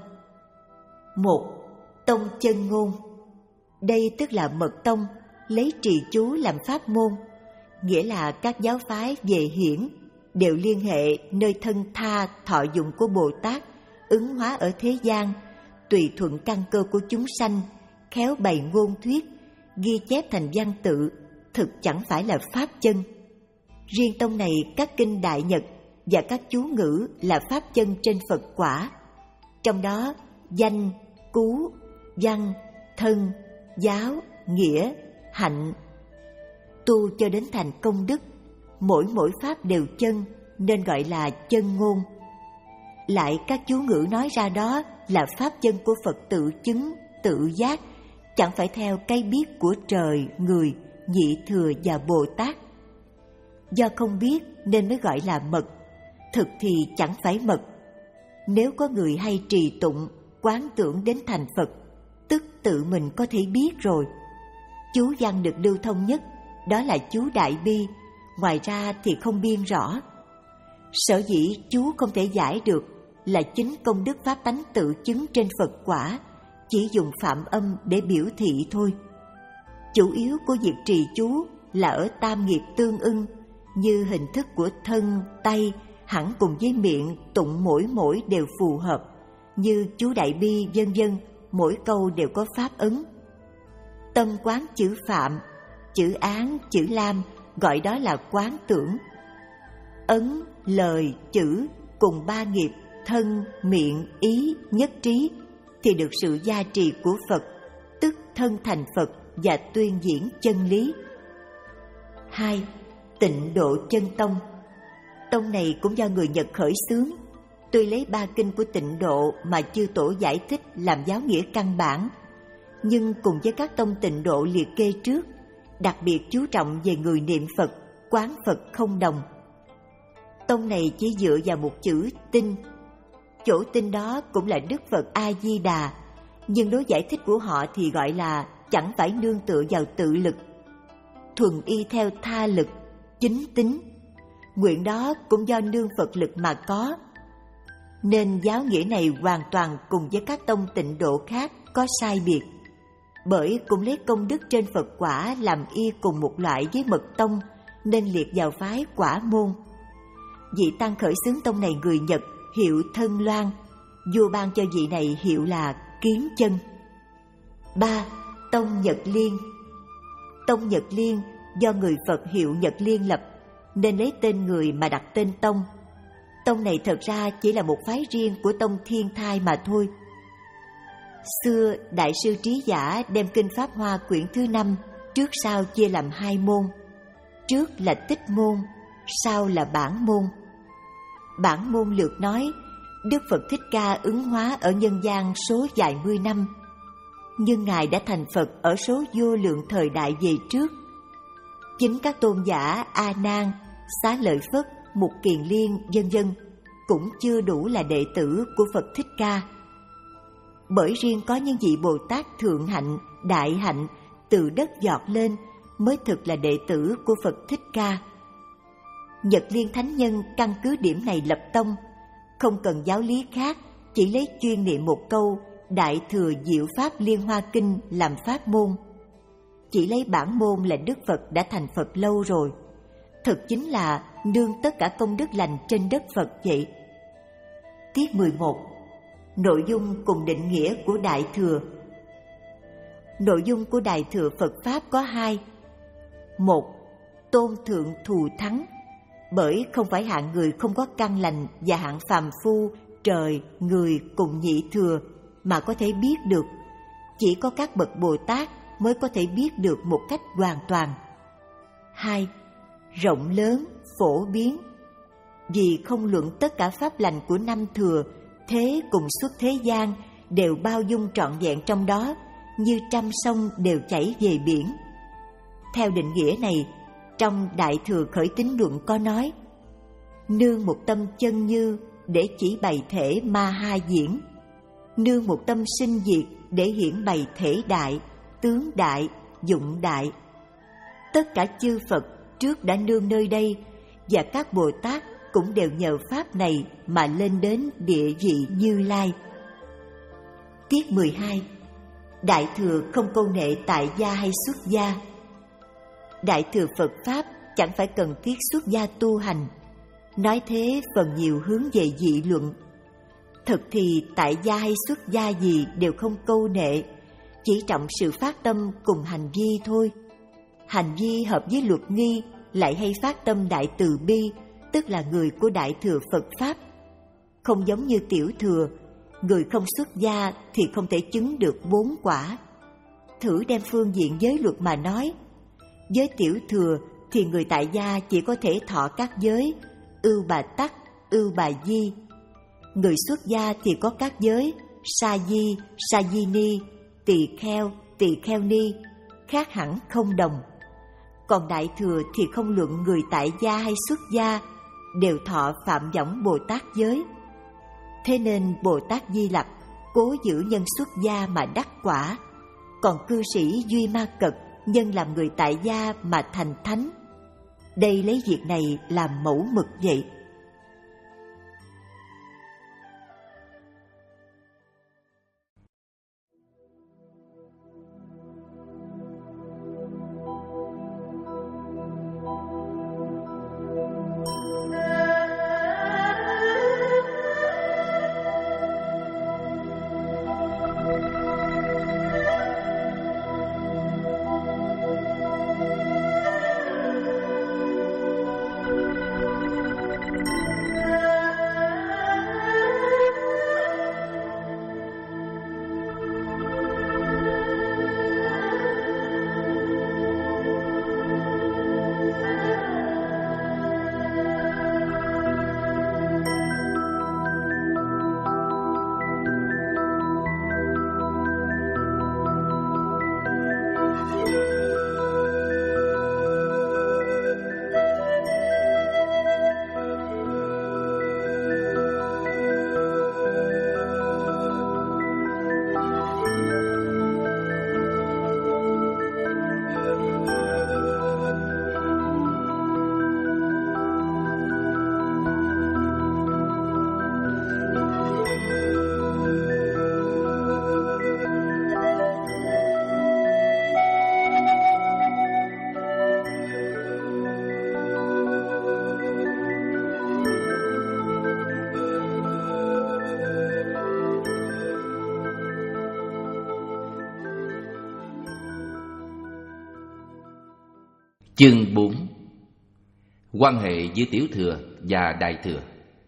Một. Tông chân ngôn. Đây tức là mật tông, lấy trì chú làm pháp môn, nghĩa là các giáo phái về hiển đều liên hệ nơi thân tha thọ dụng của Bồ Tát ứng hóa ở thế gian, tùy thuận căn cơ của chúng sanh, khéo bày ngôn thuyết, ghi chép thành văn tự, thực chẳng phải là pháp chân. Riêng tông này các kinh Đại Nhật và các chú ngữ là pháp chân trên Phật quả. Trong đó danh, cú, văn, thân, giáo, nghĩa, hạnh, tu cho đến thành công đức, mỗi mỗi pháp đều chân nên gọi là chân ngôn. Lại các chú ngữ nói ra đó là pháp chân của Phật tự chứng, tự giác, chẳng phải theo cái biết của trời, người, nhị thừa và Bồ Tát. Do không biết nên mới gọi là mật, thực thì chẳng phải mật. Nếu có người hay trì tụng, quán tưởng đến thành Phật, tức tự mình có thể biết rồi. Chú văn được lưu thông nhất, đó là chú Đại Bi, ngoài ra thì không biên rõ. Sở dĩ chú không thể giải được là chính công đức pháp tánh tự chứng trên Phật quả, chỉ dùng phạm âm để biểu thị thôi. Chủ yếu của việc trì chú là ở tam nghiệp tương ưng, như hình thức của thân, tay, hẳn cùng với miệng tụng mỗi mỗi đều phù hợp, như chú Đại Bi vân vân, mỗi câu đều có pháp ấn. Tâm quán chữ phạm, chữ án, chữ lam, gọi đó là quán tưởng. Ấn, lời, chữ cùng ba nghiệp thân, miệng, ý, nhất trí thì được sự gia trì của Phật, tức thân thành Phật và tuyên diễn chân lý. Hai. Tịnh Độ Chân Tông. Tông này cũng do người Nhật khởi xướng. Tuy lấy ba kinh của Tịnh Độ mà chư tổ giải thích làm giáo nghĩa căn bản, nhưng cùng với các tông Tịnh Độ liệt kê trước, đặc biệt chú trọng về người niệm Phật, quán Phật không đồng. Tông này chỉ dựa vào một chữ tin. Chỗ tin đó cũng là Đức Phật A Di Đà, nhưng đối giải thích của họ thì gọi là chẳng phải nương tựa vào tự lực, thuần y theo tha lực, chính tính. Nguyện đó cũng do nương Phật lực mà có, nên giáo nghĩa này hoàn toàn cùng với các tông Tịnh Độ khác có sai biệt. Bởi cũng lấy công đức trên Phật quả làm y cùng một loại với mật tông, nên liệt vào phái Quả Môn. Vị tăng khởi xướng tông này người Nhật, hiệu Thân Loan, vua ban cho vị này hiệu là Kiến Chân. Ba. Tông Nhật Liên. Tông Nhật Liên do người Phật hiệu Nhật Liên lập, nên lấy tên người mà đặt tên tông. Tông này thật ra chỉ là một phái riêng của tông Thiên Thai mà thôi. Xưa Đại sư Trí Giả đem Kinh Pháp Hoa quyển thứ năm trước sau chia làm hai môn. Trước là tích môn, sau là bản môn. Bản môn lược nói Đức Phật Thích Ca ứng hóa ở nhân gian số vài mươi năm, nhưng Ngài đã thành Phật ở số vô lượng thời đại về trước. Chính các tôn giả A Nan, Xá Lợi Phất, Mục Kiền Liên, vân vân cũng chưa đủ là đệ tử của Phật Thích Ca. Bởi riêng có những vị Bồ Tát thượng hạnh, đại hạnh từ đất giọt lên mới thực là đệ tử của Phật Thích Ca. Nhật Liên Thánh Nhân căn cứ điểm này lập tông, không cần giáo lý khác, chỉ lấy chuyên niệm một câu Đại Thừa Diệu Pháp Liên Hoa Kinh làm pháp môn. Chỉ lấy bản môn là Đức Phật đã thành Phật lâu rồi. Thực chính là nương tất cả công đức lành trên đất Phật vậy. Tiết mười một. Nội dung cùng định nghĩa của Đại Thừa. Nội dung của Đại Thừa Phật Pháp có hai. Một, tôn thượng thù thắng, bởi không phải hạng người không có căn lành và hạng phàm phu, trời, người cùng nhị thừa mà có thể biết được. Chỉ có các bậc Bồ Tát mới có thể biết được một cách hoàn toàn. Hai, rộng lớn, phổ biến. Vì không luận tất cả pháp lành của năm thừa, thế cùng xuất thế gian đều bao dung trọn vẹn trong đó, như trăm sông đều chảy về biển. Theo định nghĩa này, trong Đại Thừa Khởi Tín Luận có nói: nương một tâm chân như để chỉ bày thể ma ha diễn, nương một tâm sinh diệt để hiển bày thể đại, tướng đại, dụng đại. Tất cả chư Phật trước đã nương nơi đây, và các Bồ Tát cũng đều nhờ pháp này mà lên đến địa vị Như Lai. Tiết mười hai. Đại Thừa không câu nệ tại gia hay xuất gia. Đại Thừa Phật Pháp chẳng phải cần thiết xuất gia tu hành. Nói thế phần nhiều hướng về dị luận. Thực thì tại gia hay xuất gia gì đều không câu nệ, chỉ trọng sự phát tâm cùng hành vi thôi. Hành vi hợp với luật nghi lại hay phát tâm đại từ bi, tức là người của Đại Thừa Phật Pháp. Không giống như Tiểu Thừa, người không xuất gia thì không thể chứng được bốn quả. Thử đem phương diện giới luật mà nói. Với Tiểu Thừa thì người tại gia chỉ có thể thọ các giới ưu bà tắc, ưu bà di. Người xuất gia thì có các giới sa di, sa di ni, tỳ kheo, tỳ kheo ni, khác hẳn không đồng. Còn Đại Thừa thì không luận người tại gia hay xuất gia, đều thọ phạm võng Bồ Tát giới. Thế nên Bồ Tát Di Lặc cố giữ nhân xuất gia mà đắc quả, còn cư sĩ Duy Ma Cật nhân làm người tại gia mà thành thánh. Đây lấy việc này làm mẫu mực vậy. Chương bốn. Quan hệ giữa Tiểu Thừa và Đại Thừa.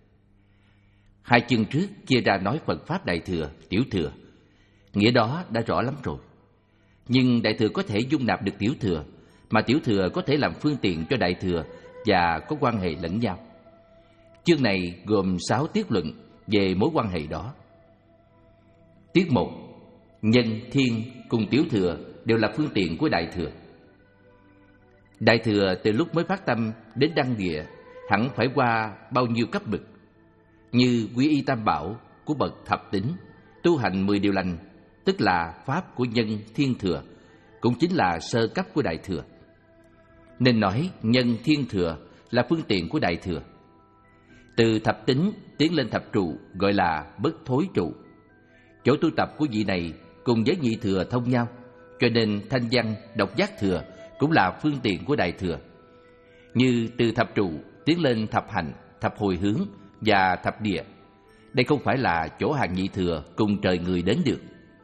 Hai chương trước chia ra nói Phật Pháp Đại Thừa, Tiểu Thừa. Nghĩa đó đã rõ lắm rồi. Nhưng Đại Thừa có thể dung nạp được Tiểu Thừa, mà Tiểu Thừa có thể làm phương tiện cho Đại Thừa và có quan hệ lẫn nhau. Chương này gồm sáu tiết luận về mối quan hệ đó. Tiết một. Nhân, thiên cùng tiểu thừa đều là phương tiện của đại thừa. Đại thừa từ lúc mới phát tâm đến đăng địa hẳn phải qua bao nhiêu cấp bậc, như quy y tam bảo của bậc thập tính, tu hành mười điều lành, tức là pháp của nhân thiên thừa, cũng chính là sơ cấp của đại thừa. Nên nói nhân thiên thừa là phương tiện của đại thừa. Từ thập tính tiến lên thập trụ gọi là bất thối trụ. Chỗ tu tập của vị này cùng với nhị thừa thông nhau, cho nên thanh văn, độc giác thừa cũng là phương tiện của đại thừa. Như từ thập trụ tiến lên thập hành, thập hồi hướng và thập địa, đây không phải là chỗ hàng nhị thừa cùng trời người đến được.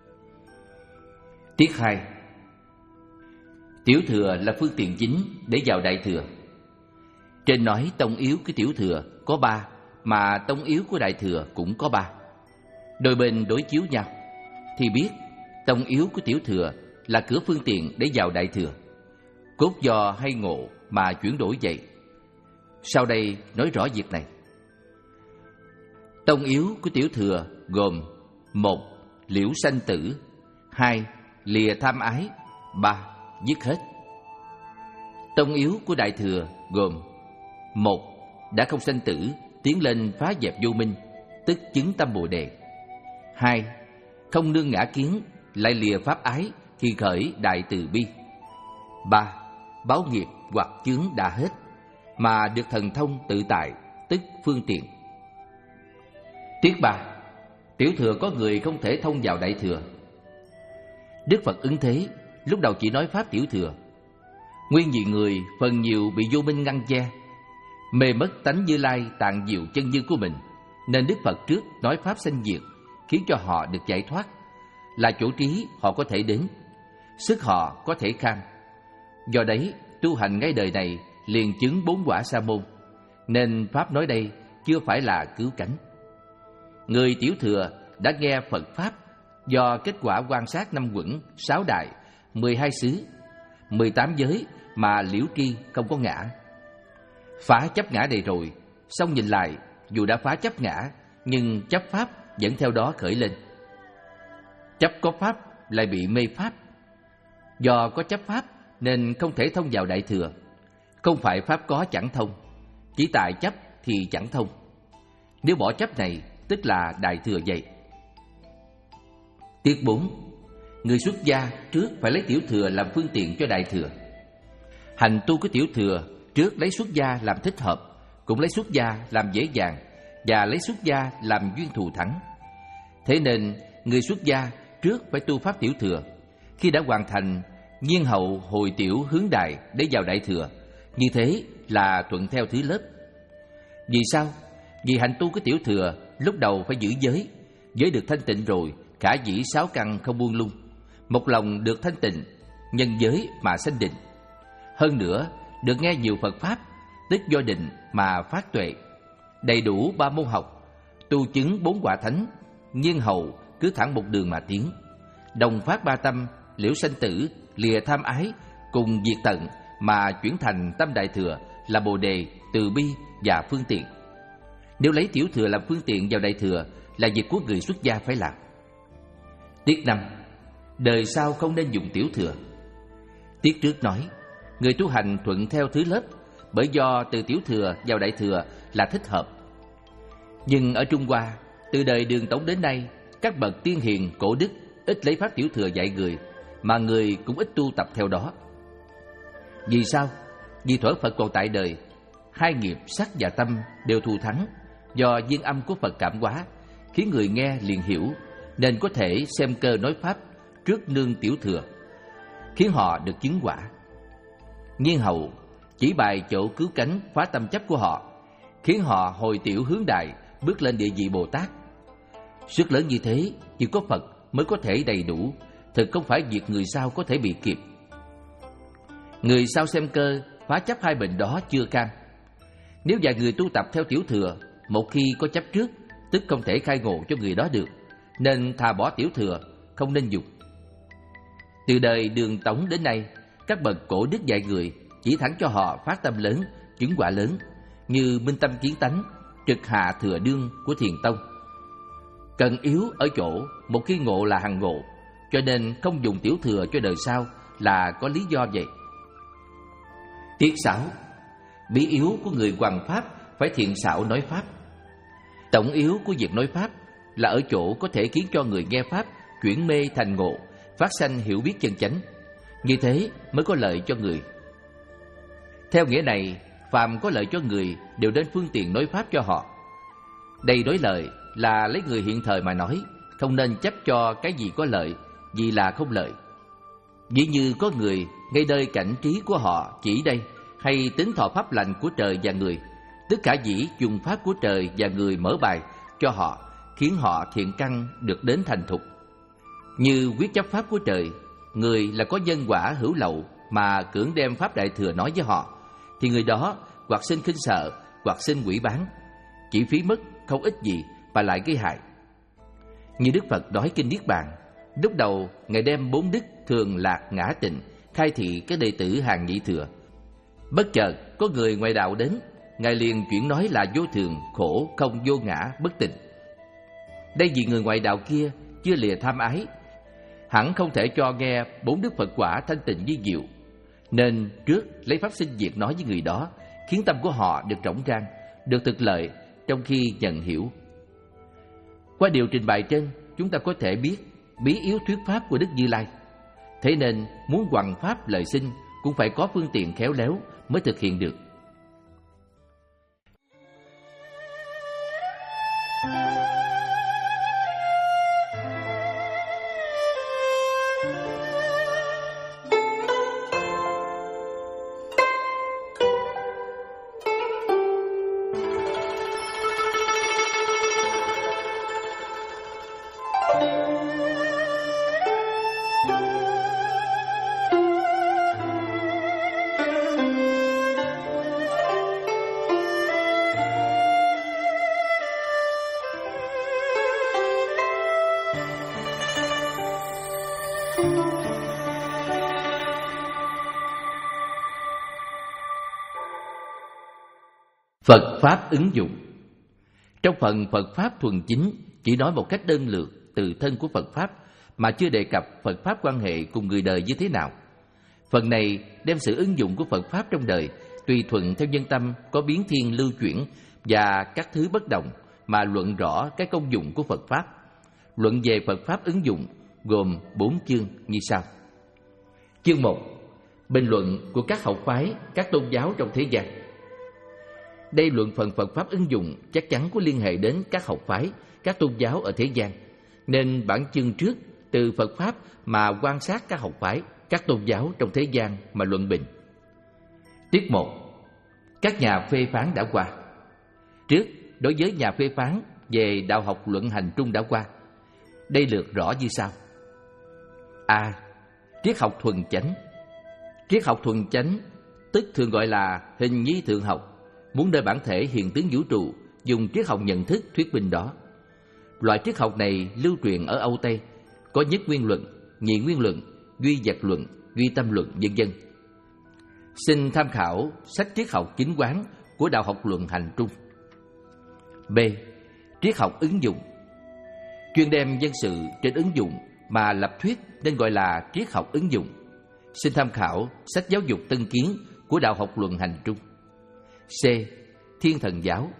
Tiết hai. Tiểu thừa là phương tiện chính để vào đại thừa. Trên nói tông yếu của tiểu thừa có ba, mà tông yếu của đại thừa cũng có ba. Đôi bên đối chiếu nhau thì biết tông yếu của tiểu thừa là cửa phương tiện để vào đại thừa. Cốt do hay ngộ mà chuyển đổi vậy. Sau đây nói rõ việc này. Tông yếu của tiểu thừa gồm: một. Liễu sanh tử. Hai. Lìa tham ái. Ba. Giết hết. Tông yếu của đại thừa gồm: một. Đã không sanh tử, tiến lên phá dẹp vô minh, tức chứng tâm Bồ Đề. Hai. Không nương ngã kiến, lại lìa pháp ái thì khởi đại từ bi. Ba. Báo nghiệp hoặc chướng đã hết, mà được thần thông tự tại, tức phương tiện. Tiết ba. Tiểu thừa có người không thể thông vào đại thừa. Đức Phật ứng thế, lúc đầu chỉ nói pháp tiểu thừa. Nguyên vì người phần nhiều bị vô minh ngăn che, mê mất tánh Như Lai tạng diệu chân như của mình, nên Đức Phật trước nói pháp sanh diệt, khiến cho họ được giải thoát, là chỗ trí họ có thể đến, sức họ có thể kham. Do đấy tu hành ngay đời này liền chứng bốn quả sa môn, nên pháp nói đây chưa phải là cứu cánh. Người tiểu thừa đã nghe Phật pháp do kết quả quan sát năm quẩn, sáu đại, mười hai xứ, mười tám giới mà liễu tri không có ngã. Phá chấp ngã này rồi, xong nhìn lại, dù đã phá chấp ngã, nhưng chấp pháp vẫn theo đó khởi lên. Chấp có pháp lại bị mê pháp. Do có chấp pháp nên không thể thông vào đại thừa. Không phải pháp có chẳng thông, chỉ tại chấp thì chẳng thông. Nếu bỏ chấp này, tức là đại thừa vậy. Tiết bốn. Người xuất gia trước phải lấy tiểu thừa làm phương tiện cho đại thừa. Hành tu của tiểu thừa trước lấy xuất gia làm thích hợp, cũng lấy xuất gia làm dễ dàng, và lấy xuất gia làm duyên thù thắng. Thế nên người xuất gia trước phải tu pháp tiểu thừa. Khi đã hoàn thành, nhiên hậu hồi tiểu hướng đại để vào đại thừa. Như thế là thuận theo thứ lớp. Vì sao? Vì hành tu của tiểu thừa lúc đầu phải giữ giới. Giới được thanh tịnh rồi, khả dĩ sáu căn không buông lung. Một lòng được thanh tịnh, nhân giới mà sanh định. Hơn nữa, được nghe nhiều Phật pháp, tức do định mà phát tuệ. Đầy đủ ba môn học, tu chứng bốn quả thánh, nhiên hậu cứ thẳng một đường mà tiến. Đồng phát ba tâm, liễu sanh tử, lìa tham ái, cùng diệt tận mà chuyển thành tâm đại thừa là Bồ Đề, từ bi và phương tiện. Nếu lấy tiểu thừa làm phương tiện vào đại thừa là việc của người xuất gia phải làm. Tiết năm. Đời sau không nên dùng tiểu thừa. Tiết trước nói, người tu hành thuận theo thứ lớp, bởi do từ tiểu thừa vào đại thừa là thích hợp. Nhưng ở Trung Hoa, từ đời Đường Tống đến nay, các bậc tiên hiền cổ đức ít lấy pháp tiểu thừa dạy người, mà người cũng ít tu tập theo đó. Vì sao? Vì thuở Phật còn tại đời, hai nghiệp sắc và tâm đều thù thắng, do duyên âm của Phật cảm hóa, khiến người nghe liền hiểu, nên có thể xem cơ nói pháp trước nương tiểu thừa, khiến họ được chứng quả. Nhiên hậu chỉ bài chỗ cứu cánh phá tâm chấp của họ, khiến họ hồi tiểu hướng đại, bước lên địa vị Bồ Tát. Sức lớn như thế chỉ có Phật mới có thể đầy đủ, thực không phải việc người sau có thể bị kịp. Người sau xem cơ phá chấp hai bệnh đó chưa cam. Nếu vài người tu tập theo tiểu thừa, một khi có chấp trước, tức không thể khai ngộ cho người đó được, nên thà bỏ tiểu thừa, không nên dùng. Từ đời Đường Tống đến nay, các bậc cổ đức dạy người chỉ thẳng cho họ phát tâm lớn, chứng quả lớn, như Minh Tâm Kiến Tánh, Trực Hạ Thừa Đương của Thiền Tông, Cần yếu ở chỗ một khi ngộ là hằng ngộ, cho nên không dùng tiểu thừa cho đời sau là có lý do vậy. Tiết sáu. Bí yếu của người hoằng pháp phải thiện xảo nói pháp. Tổng yếu của việc nói pháp là ở chỗ có thể khiến cho người nghe pháp chuyển mê thành ngộ, phát sanh hiểu biết chân chánh. Như thế mới có lợi cho người. Theo nghĩa này, phàm có lợi cho người đều đến phương tiện nói pháp cho họ. Đây đối lợi là lấy người hiện thời mà nói, không nên chấp cho cái gì có lợi, vì là không lợi. Ví như có người ngay đời cảnh trí của họ chỉ đây, hay tính thọ pháp lành của trời và người, tất cả dĩ dùng pháp của trời và người mở bài cho họ, khiến họ thiện căn được đến thành thục. Như quyết chấp pháp của trời, người là có nhân quả hữu lậu mà cưỡng đem pháp đại thừa nói với họ, thì người đó hoặc sinh khinh sợ, hoặc sinh quỷ bán, chỉ phí mất không ít gì mà lại gây hại. Như Đức Phật nói kinh Niết Bàn, lúc đầu Ngài đem bốn đức thường lạc ngã tịnh khai thị các đệ tử hàng nhị thừa. Bất chợt có người ngoại đạo đến, Ngài liền chuyển nói là vô thường, khổ, không, vô ngã, bất tịnh. Đây vì người ngoại đạo kia chưa lìa tham ái, hẳn không thể cho nghe bốn đức Phật quả thanh tịnh vi diệu, nên trước lấy pháp sinh diệt nói với người đó, khiến tâm của họ được rỗng rang, được thực lợi trong khi nhận hiểu. Qua điều trình bày trên, chúng ta có thể biết bí yếu thuyết pháp của Đức Như Lai. Thế nên muốn hoằng pháp lợi sinh cũng phải có phương tiện khéo léo mới thực hiện được. Phật Pháp ứng dụng. Trong phần Phật Pháp thuần chính chỉ nói một cách đơn lược từ thân của Phật Pháp mà chưa đề cập Phật Pháp quan hệ cùng người đời như thế nào. Phần này đem sự ứng dụng của Phật Pháp trong đời tùy thuận theo nhân tâm có biến thiên lưu chuyển và các thứ bất động mà luận rõ cái công dụng của Phật Pháp. Luận về Phật Pháp ứng dụng gồm bốn chương như sau. Chương một. Bình luận của các học phái, các tôn giáo trong thế gian. Đây luận phần Phật Pháp ứng dụng chắc chắn có liên hệ đến các học phái, các tôn giáo ở thế gian, nên bản chương trước từ Phật Pháp mà quan sát các học phái, các tôn giáo trong thế gian mà luận bình. Tiết một. Các nhà phê phán đã qua. Trước, đối với nhà phê phán về đạo học luận hành trung đã qua. Đây lược rõ như sau. A. Triết học thuần chánh. Triết học thuần chánh tức thường gọi là hình nhi thượng học, muốn nơi bản thể hiện tướng vũ trụ, dùng triết học nhận thức thuyết minh đó. Loại triết học này lưu truyền ở Âu Tây, có nhất nguyên luận, nhị nguyên luận, duy vật luận, duy tâm luận, vân vân. Xin tham khảo sách triết học chính quán của đạo học luận hành trung. B. Triết học ứng dụng. Chuyên đem dân sự trên ứng dụng mà lập thuyết nên gọi là triết học ứng dụng. Xin tham khảo sách giáo dục tân kiến của đạo học luận hành trung. C. Thiên thần giáo.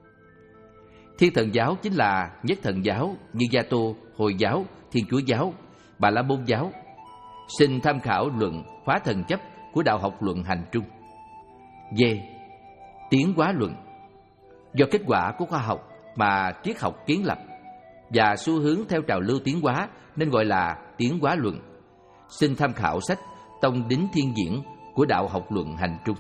Thiên thần giáo chính là nhất thần giáo như Gia Tô, Hồi giáo, Thiên Chúa giáo, Bà La Môn giáo. Xin tham khảo luận phá thần chấp của đạo học luận hành trung. D. Tiến hóa luận. Do kết quả của khoa học mà triết học kiến lập và xu hướng theo trào lưu tiến hóa nên gọi là tiến hóa luận. Xin tham khảo sách Tông Đính Thiên Diễn của đạo học luận hành trung.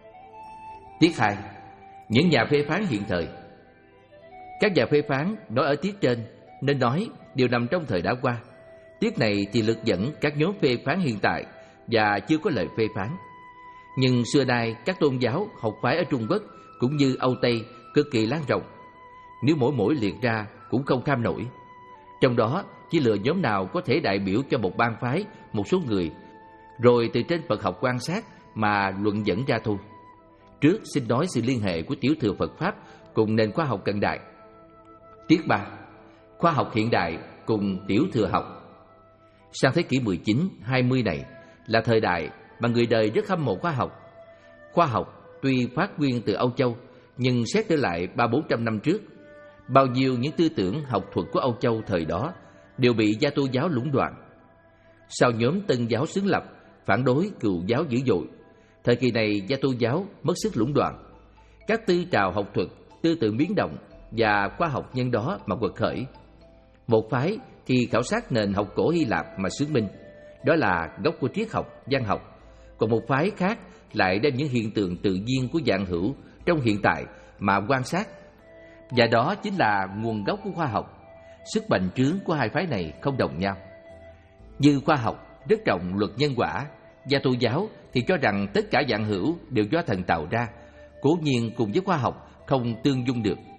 Tiết hai. Những nhà phê phán hiện thời. Các nhà phê phán nói ở tiết trên nên nói đều nằm trong thời đã qua. Tiết này thì lực dẫn các nhóm phê phán hiện tại và chưa có lời phê phán. Nhưng xưa nay các tôn giáo, học phái ở Trung Quốc cũng như Âu Tây cực kỳ lan rộng. Nếu mỗi mỗi liệt ra cũng không kham nổi. Trong đó chỉ lựa nhóm nào có thể đại biểu cho một bang phái, một số người, rồi từ trên Phật học quan sát mà luận dẫn ra thôi. Trước xin nói sự liên hệ của tiểu thừa Phật Pháp cùng nền khoa học cận đại. Tiết ba. Khoa học hiện đại cùng tiểu thừa học. Sang thế kỷ mười chín, hai mươi này là thời đại mà người đời rất hâm mộ khoa học. Khoa học tuy phát nguyên từ Âu Châu, nhưng xét trở lại ba bốn trăm năm trước, bao nhiêu những tư tưởng học thuật của Âu Châu thời đó đều bị Gia Tô giáo lũng đoạn. Sau nhóm Tân giáo xướng lập phản đối Cựu giáo dữ dội, thời kỳ này Gia Tô giáo mất sức lũng đoạn. Các tư trào học thuật, tư tưởng biến động và khoa học nhân đó mà quật khởi. Một phái thì khảo sát nền học cổ Hy Lạp mà xướng minh, đó là gốc của triết học, văn học. Còn một phái khác lại đem những hiện tượng tự nhiên của vạn hữu trong hiện tại mà quan sát. Và đó chính là nguồn gốc của khoa học. Sức bành trướng của hai phái này không đồng nhau. Như khoa học rất trọng luật nhân quả, Gia Tô giáo thì cho rằng tất cả vạn hữu đều do thần tạo ra, cố nhiên cùng với khoa học không tương dung được.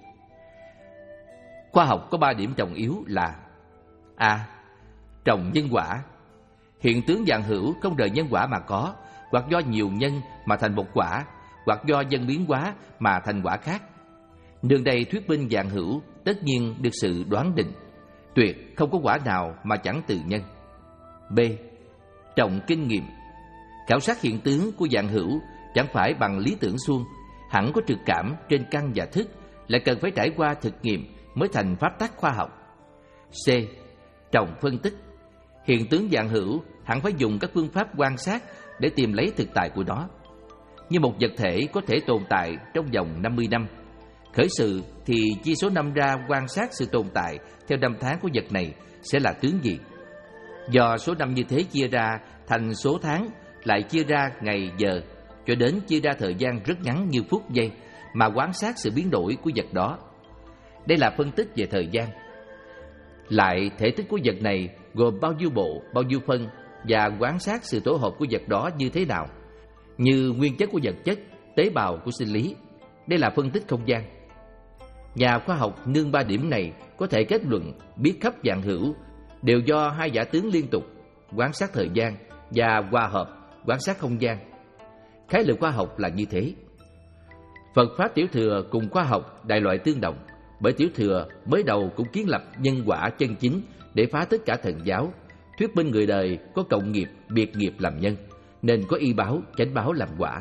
Khoa học có ba điểm trọng yếu là: A. Trọng nhân quả. Hiện tướng vạn hữu không đợi nhân quả mà có, hoặc do nhiều nhân mà thành một quả, hoặc do nhân biến hóa mà thành quả khác. Nương đây thuyết minh vạn hữu tất nhiên được sự đoán định, tuyệt không có quả nào mà chẳng từ nhân. B. Trọng kinh nghiệm. Khảo sát hiện tướng của vạn hữu chẳng phải bằng lý tưởng suông, hẳn có trực cảm trên căn và thức, lại cần phải trải qua thực nghiệm mới thành pháp tắc khoa học. C. Trọng phân tích. Hiện tướng vạn hữu hẳn phải dùng các phương pháp quan sát để tìm lấy thực tại của nó. Như một vật thể có thể tồn tại trong vòng năm mươi năm, khởi sự thì chia số năm ra quan sát sự tồn tại theo năm tháng của vật này sẽ là tướng gì. Do số năm như thế chia ra thành số tháng, lại chia ra ngày giờ, cho đến chia ra thời gian rất ngắn như phút giây mà quan sát sự biến đổi của vật đó. Đây là phân tích về thời gian. Lại thể tích của vật này gồm bao nhiêu bộ, bao nhiêu phân, và quan sát sự tổ hợp của vật đó như thế nào, như nguyên chất của vật chất, tế bào của sinh lý. Đây là phân tích không gian. Nhà khoa học nương ba điểm này có thể kết luận biết khắp vạn hữu đều do hai giả tướng liên tục, quan sát thời gian và hòa hợp, quan sát không gian. Khái lược khoa học là như thế. Phật pháp tiểu thừa cùng khoa học đại loại tương đồng, bởi tiểu thừa mới đầu cũng kiến lập nhân quả chân chính để phá tất cả thần giáo, thuyết minh người đời có cộng nghiệp, biệt nghiệp làm nhân, nên có y báo, chánh báo làm quả.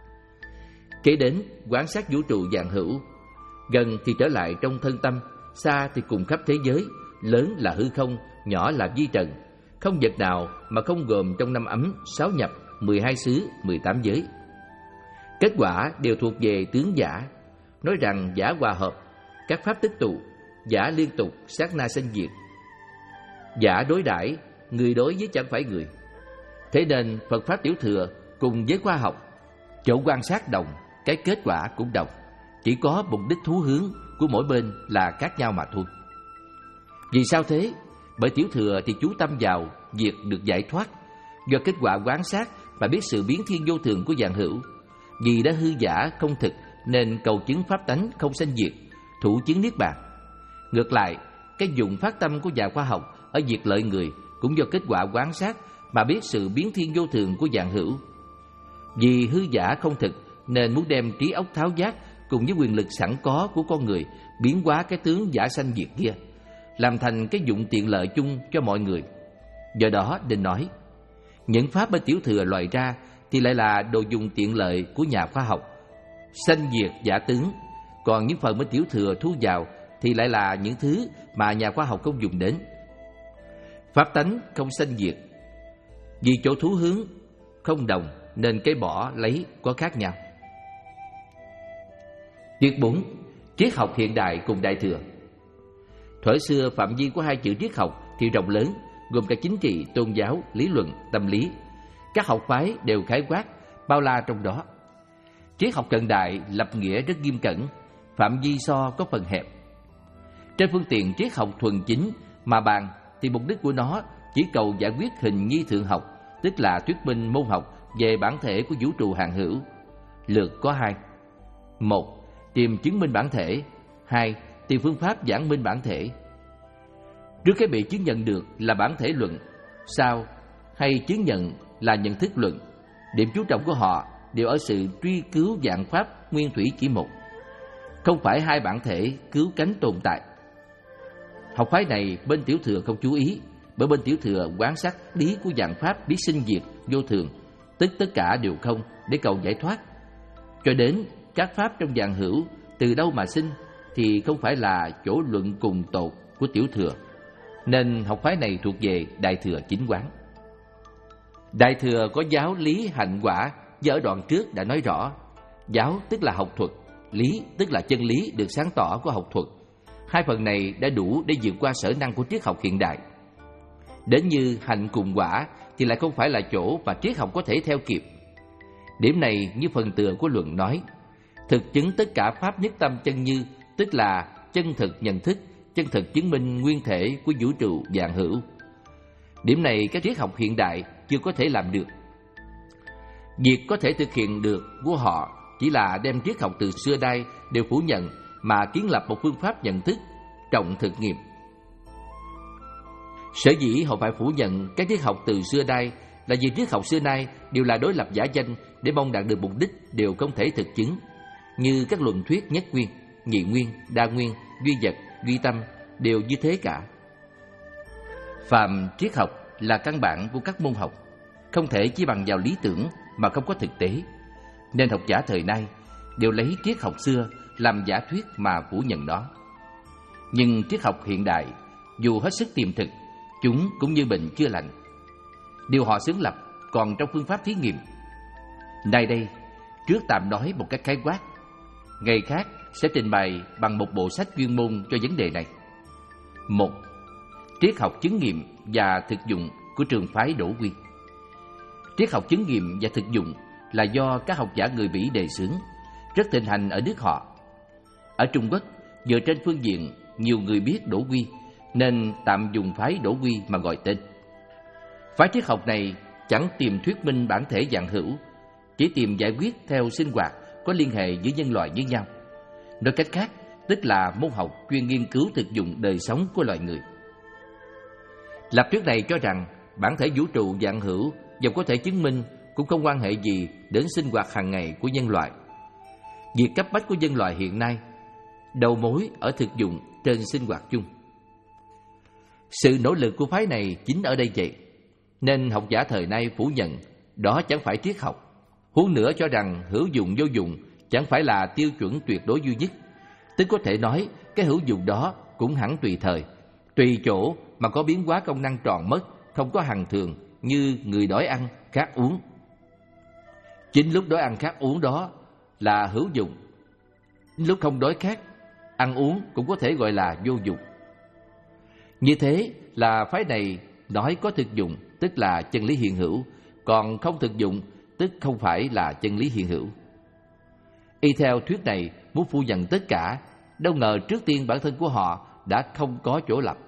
Kế đến quan sát vũ trụ vạn hữu, gần thì trở lại trong thân tâm, xa thì cùng khắp thế giới, lớn là hư không, nhỏ là vi trần, không vật nào mà không gồm trong năm ấm, sáu nhập, mười hai xứ, mười tám giới. Kết quả đều thuộc về tướng giả, nói rằng giả hòa hợp, các pháp tích tụ, giả liên tục, sát na sanh diệt. Giả đối đãi, người đối với chẳng phải người. Thế nên Phật pháp tiểu thừa cùng với khoa học, chỗ quan sát đồng, cái kết quả cũng đồng, chỉ có mục đích thú hướng của mỗi bên là khác nhau mà thôi. Vì sao thế? Bởi tiểu thừa thì chú tâm vào việc được giải thoát, do kết quả quan sát mà biết sự biến thiên vô thường của vạn hữu. Vì đã hư giả không thực nên cầu chứng pháp tánh không sanh diệt, thủ chứng niết bàn. Ngược lại, cái dùng phát tâm của nhà khoa học ở việc lợi người cũng do kết quả quan sát mà biết sự biến thiên vô thường của vạn hữu. Vì hư giả không thực nên muốn đem trí óc tháo giác cùng với quyền lực sẵn có của con người biến hóa cái tướng giả sanh diệt kia, làm thành cái dụng tiện lợi chung cho mọi người. Do đó nên nói, những pháp bên tiểu thừa loại ra thì lại là đồ dùng tiện lợi của nhà khoa học, sanh diệt giả tướng. Còn những phần bên tiểu thừa thu vào thì lại là những thứ mà nhà khoa học không dùng đến. Pháp tánh không sanh diệt, vì chỗ thú hướng không đồng nên cái bỏ lấy có khác nhau. Tiết bốn. Triết học hiện đại cùng đại thừa. Thuở xưa phạm vi của hai chữ triết học thì rộng lớn, gồm cả chính trị, tôn giáo, lý luận, tâm lý. Các học phái đều khái quát, bao la trong đó. Triết học cận đại lập nghĩa rất nghiêm cẩn, phạm vi so có phần hẹp. Trên phương tiện triết học thuần chính mà bàn thì mục đích của nó chỉ cầu giải quyết hình nhi thượng học, tức là thuyết minh môn học về bản thể của vũ trụ hạn hữu. Lược có hai: một, tìm chứng minh bản thể; hai, tìm phương pháp giảng minh bản thể. Trước cái bị chứng nhận được là bản thể luận, sau hay chứng nhận là nhận thức luận, điểm chú trọng của họ đều ở sự truy cứu dạng pháp nguyên thủy chỉ một, không phải hai bản thể cứu cánh tồn tại. Học phái này bên tiểu thừa không chú ý, bởi bên tiểu thừa quán sát lý của dạng pháp biết sinh diệt vô thường, tức tất cả đều không để cầu giải thoát. Cho đến các pháp trong dạng hữu từ đâu mà sinh thì không phải là chỗ luận cùng tột của tiểu thừa, nên học phái này thuộc về đại thừa chính quán. Đại thừa có giáo lý hạnh quả, do ở đoạn trước đã nói rõ. Giáo tức là học thuật, lý tức là chân lý được sáng tỏ của học thuật. Hai phần này đã đủ để vượt qua sở năng của triết học hiện đại. Đến như hạnh cùng quả thì lại không phải là chỗ mà triết học có thể theo kịp. Điểm này như phần tựa của luận nói, thực chứng tất cả pháp nhất tâm chân như, tức là chân thực nhận thức, chân thực chứng minh nguyên thể của vũ trụ vạn hữu. Điểm này các triết học hiện đại chưa có thể làm được. Việc có thể thực hiện được của họ chỉ là đem triết học từ xưa nay đều phủ nhận mà kiến lập một phương pháp nhận thức trọng thực nghiệm. Sở dĩ họ phải phủ nhận các triết học từ xưa nay là vì triết học xưa nay đều là đối lập giả danh để mong đạt được mục đích đều không thể thực chứng, như các luận thuyết nhất nguyên, nhị nguyên, đa nguyên, duy vật, duy tâm đều như thế cả. Phàm triết học là căn bản của các môn học, không thể chỉ bằng vào lý tưởng mà không có thực tế, nên học giả thời nay đều lấy triết học xưa làm giả thuyết mà phủ nhận nó. Nhưng triết học hiện đại dù hết sức tiềm thực, chúng cũng như bệnh chưa lành. Điều họ xứng lập còn trong phương pháp thí nghiệm. Nay đây, trước tạm nói một cách khái quát, ngày khác sẽ trình bày bằng một bộ sách chuyên môn cho vấn đề này. Một, triết học chứng nghiệm và thực dụng của trường phái Đỗ Quy. Triết học chứng nghiệm và thực dụng là do các học giả người Bỉ đề xướng, rất thịnh hành ở nước họ. Ở Trung Quốc, dựa trên phương diện nhiều người biết Đỗ Quy, nên tạm dùng phái Đỗ Quy mà gọi tên. Phái triết học này chẳng tìm thuyết minh bản thể dạng hữu, chỉ tìm giải quyết theo sinh hoạt có liên hệ giữa nhân loại với nhau. Nói cách khác, tức là môn học chuyên nghiên cứu thực dụng đời sống của loài người. Lập thuyết này cho rằng bản thể vũ trụ dạng hữu dầu có thể chứng minh cũng không quan hệ gì đến sinh hoạt hàng ngày của nhân loại. Việc cấp bách của nhân loại hiện nay đầu mối ở thực dụng trên sinh hoạt chung. Sự nỗ lực của phái này chính ở đây vậy, nên học giả thời nay phủ nhận đó chẳng phải triết học. Huống nữa cho rằng hữu dụng vô dụng chẳng phải là tiêu chuẩn tuyệt đối duy nhất, tức có thể nói cái hữu dụng đó cũng hẳn tùy thời, tùy chỗ mà có biến hóa công năng tròn mất, không có hằng thường như người đói ăn khát uống. Chính lúc đói ăn khát uống đó là hữu dụng, lúc không đói khát ăn uống cũng có thể gọi là vô dụng. Như thế là phái này nói có thực dụng tức là chân lý hiện hữu, còn không thực dụng tức không phải là chân lý hiện hữu. Y theo thuyết này muốn phủ nhận tất cả, đâu ngờ trước tiên bản thân của họ đã không có chỗ lập.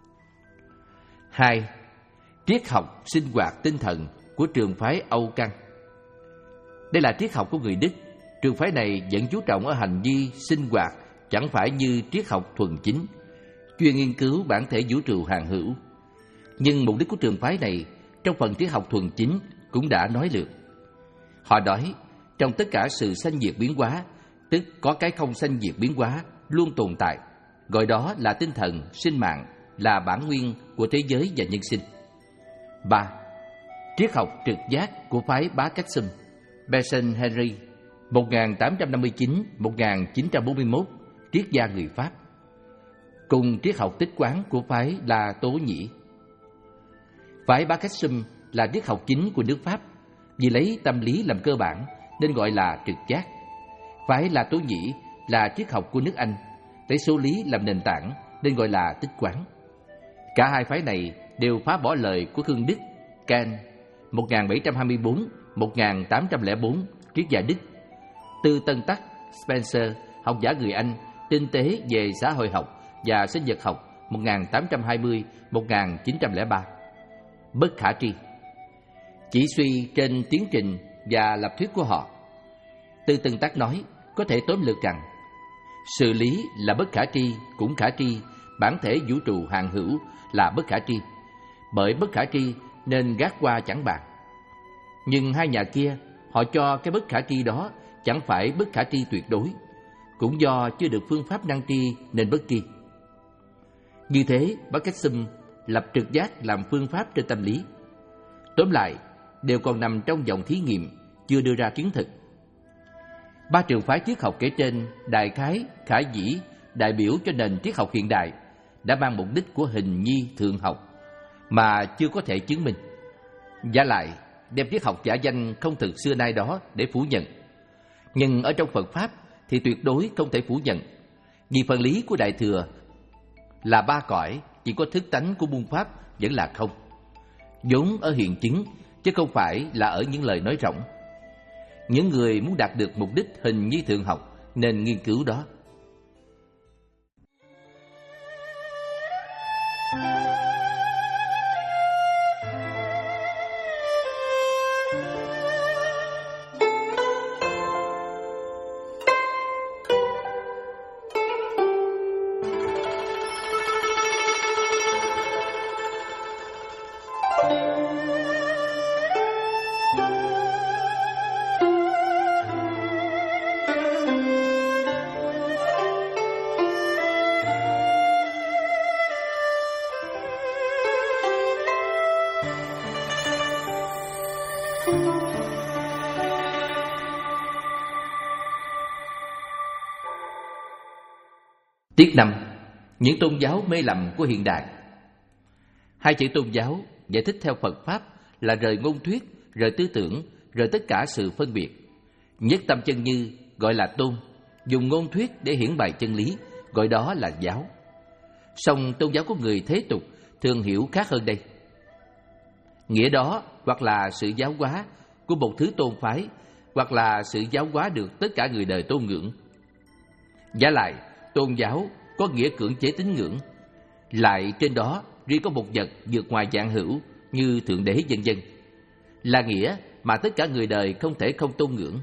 Hai, triết học sinh hoạt tinh thần của trường phái Âu Căn. Đây là triết học của người Đức. Trường phái này vẫn chú trọng ở hành vi sinh hoạt, chẳng phải như triết học thuần chính, chuyên nghiên cứu bản thể vũ trụ hàng hữu. Nhưng mục đích của trường phái này trong phần triết học thuần chính cũng đã nói lượt. Họ nói trong tất cả sự sanh diệt biến hóa, tức có cái không sanh diệt biến hóa luôn tồn tại, gọi đó là tinh thần sinh mạng, là bản nguyên của thế giới và nhân sinh. Ba, triết học trực giác của phái Bá Cách Sum, Benson Henry, một nghìn tám trăm năm mươi chín đến một nghìn chín trăm bốn mươi mốt, triết gia người Pháp. Cùng triết học tích quán của phái La Tố Nhĩ. Phái Bá Cách Sum là triết học chính của nước Pháp, vì lấy tâm lý làm cơ bản nên gọi là trực giác. Phái La Tố Nhĩ là triết học của nước Anh, lấy số lý làm nền tảng nên gọi là tích quán. Cả hai phái này đều phá bỏ lời của Khương Đức, Kant, một nghìn bảy trăm hai mươi tư đến một nghìn tám trăm lẻ bốn, triết gia Đức. Từ Tân Tắc, Spencer, học giả người Anh, tinh tế về xã hội học và sinh vật học, một nghìn tám trăm hai mươi đến một nghìn chín trăm lẻ ba. Bất khả tri. Chỉ suy trên tiến trình và lập thuyết của họ. Từ Tân Tắc nói, có thể tóm lược rằng sự lý là bất khả tri cũng khả tri, bản thể vũ trụ hàng hữu là bất khả tri. Bởi bất khả tri nên gác qua chẳng bàn. Nhưng hai nhà kia, họ cho cái bất khả tri đó chẳng phải bất khả tri tuyệt đối, cũng do chưa được phương pháp năng tri nên bất tri. Như thế, bắt cách xâm lập trực giác làm phương pháp trên tâm lý. Tóm lại, đều còn nằm trong vòng thí nghiệm, chưa đưa ra chứng thực. Ba trường phái triết học kể trên đại khái, khả dĩ, đại biểu cho nền triết học hiện đại đã mang mục đích của hình nhi thượng học mà chưa có thể chứng minh. Giả lại, đem triết học giả danh không thực xưa nay đó để phủ nhận. Nhưng ở trong Phật Pháp thì tuyệt đối không thể phủ nhận, vì phần lý của Đại Thừa là ba cõi, chỉ có thức tánh của muôn Pháp vẫn là không, vốn ở hiện chứng, chứ không phải là ở những lời nói rỗng. Những người muốn đạt được mục đích hình nhi thượng học nên nghiên cứu đó. Tiết năm. Những tôn giáo mê lầm của hiện đại. Hai chữ tôn giáo giải thích theo Phật Pháp là rời ngôn thuyết, rời tư tưởng, rời tất cả sự phân biệt. Nhất tâm chân như gọi là tôn, dùng ngôn thuyết để hiển bày chân lý, gọi đó là giáo. Song tôn giáo của người thế tục thường hiểu khác hơn đây. Nghĩa đó hoặc là sự giáo hóa của một thứ tôn phái, hoặc là sự giáo hóa được tất cả người đời tôn ngưỡng. Giả lại, tôn giáo có nghĩa cưỡng chế tín ngưỡng, lại trên đó riêng có một vật vượt ngoài dạng hữu như Thượng Đế vân vân, là nghĩa mà tất cả người đời không thể không tôn ngưỡng.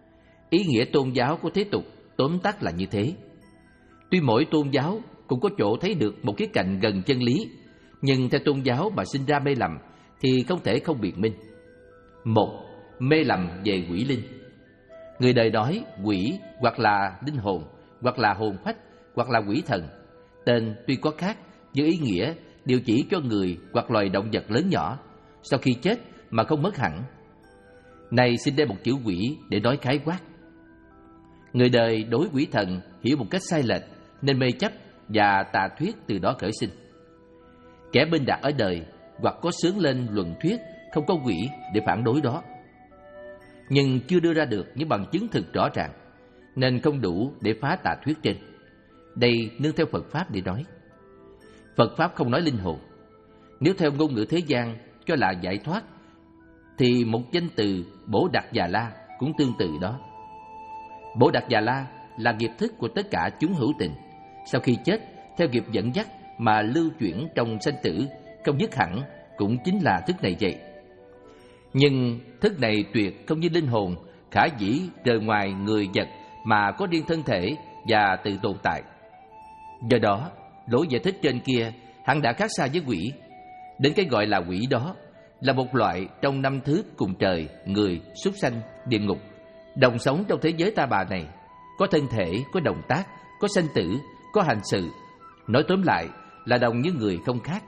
Ý nghĩa tôn giáo của thế tục tóm tắt là như thế. Tuy mỗi tôn giáo cũng có chỗ thấy được một khía cạnh gần chân lý, nhưng theo tôn giáo mà sinh ra mê lầm thì không thể không biện minh. Một, mê lầm về quỷ linh. Người đời nói quỷ hoặc là linh hồn, hoặc là hồn phách, hoặc là quỷ thần. Tên tuy có khác, nhưng ý nghĩa đều chỉ cho người hoặc loài động vật lớn nhỏ sau khi chết mà không mất hẳn. Này xin đem một chữ quỷ để nói khái quát. Người đời đối quỷ thần hiểu một cách sai lệch nên mê chấp và tà thuyết từ đó khởi sinh. Kẻ bên đạt ở đời hoặc có sướng lên luận thuyết không có quỷ để phản đối đó, nhưng chưa đưa ra được những bằng chứng thực rõ ràng, nên không đủ để phá tà thuyết trên. Đây nương theo Phật Pháp để nói. Phật Pháp không nói linh hồn. Nếu theo ngôn ngữ thế gian cho là giải thoát, thì một danh từ Bổ Đặc Già La cũng tương tự đó. Bổ Đặc Già La là nghiệp thức của tất cả chúng hữu tình. Sau khi chết, theo nghiệp dẫn dắt mà lưu chuyển trong sanh tử, không dứt hẳn, cũng chính là thức này vậy. Nhưng thức này tuyệt không như linh hồn, khả dĩ rời ngoài người vật mà có riêng thân thể và tự tồn tại. Do đó, lối giải thích trên kia hẳn đã khác xa với quỷ. Đến cái gọi là quỷ đó là một loại trong năm thứ cùng trời, người, súc sanh, địa ngục, đồng sống trong thế giới ta bà này, có thân thể, có động tác, có sanh tử, có hành sự. Nói tóm lại là đồng như người không khác,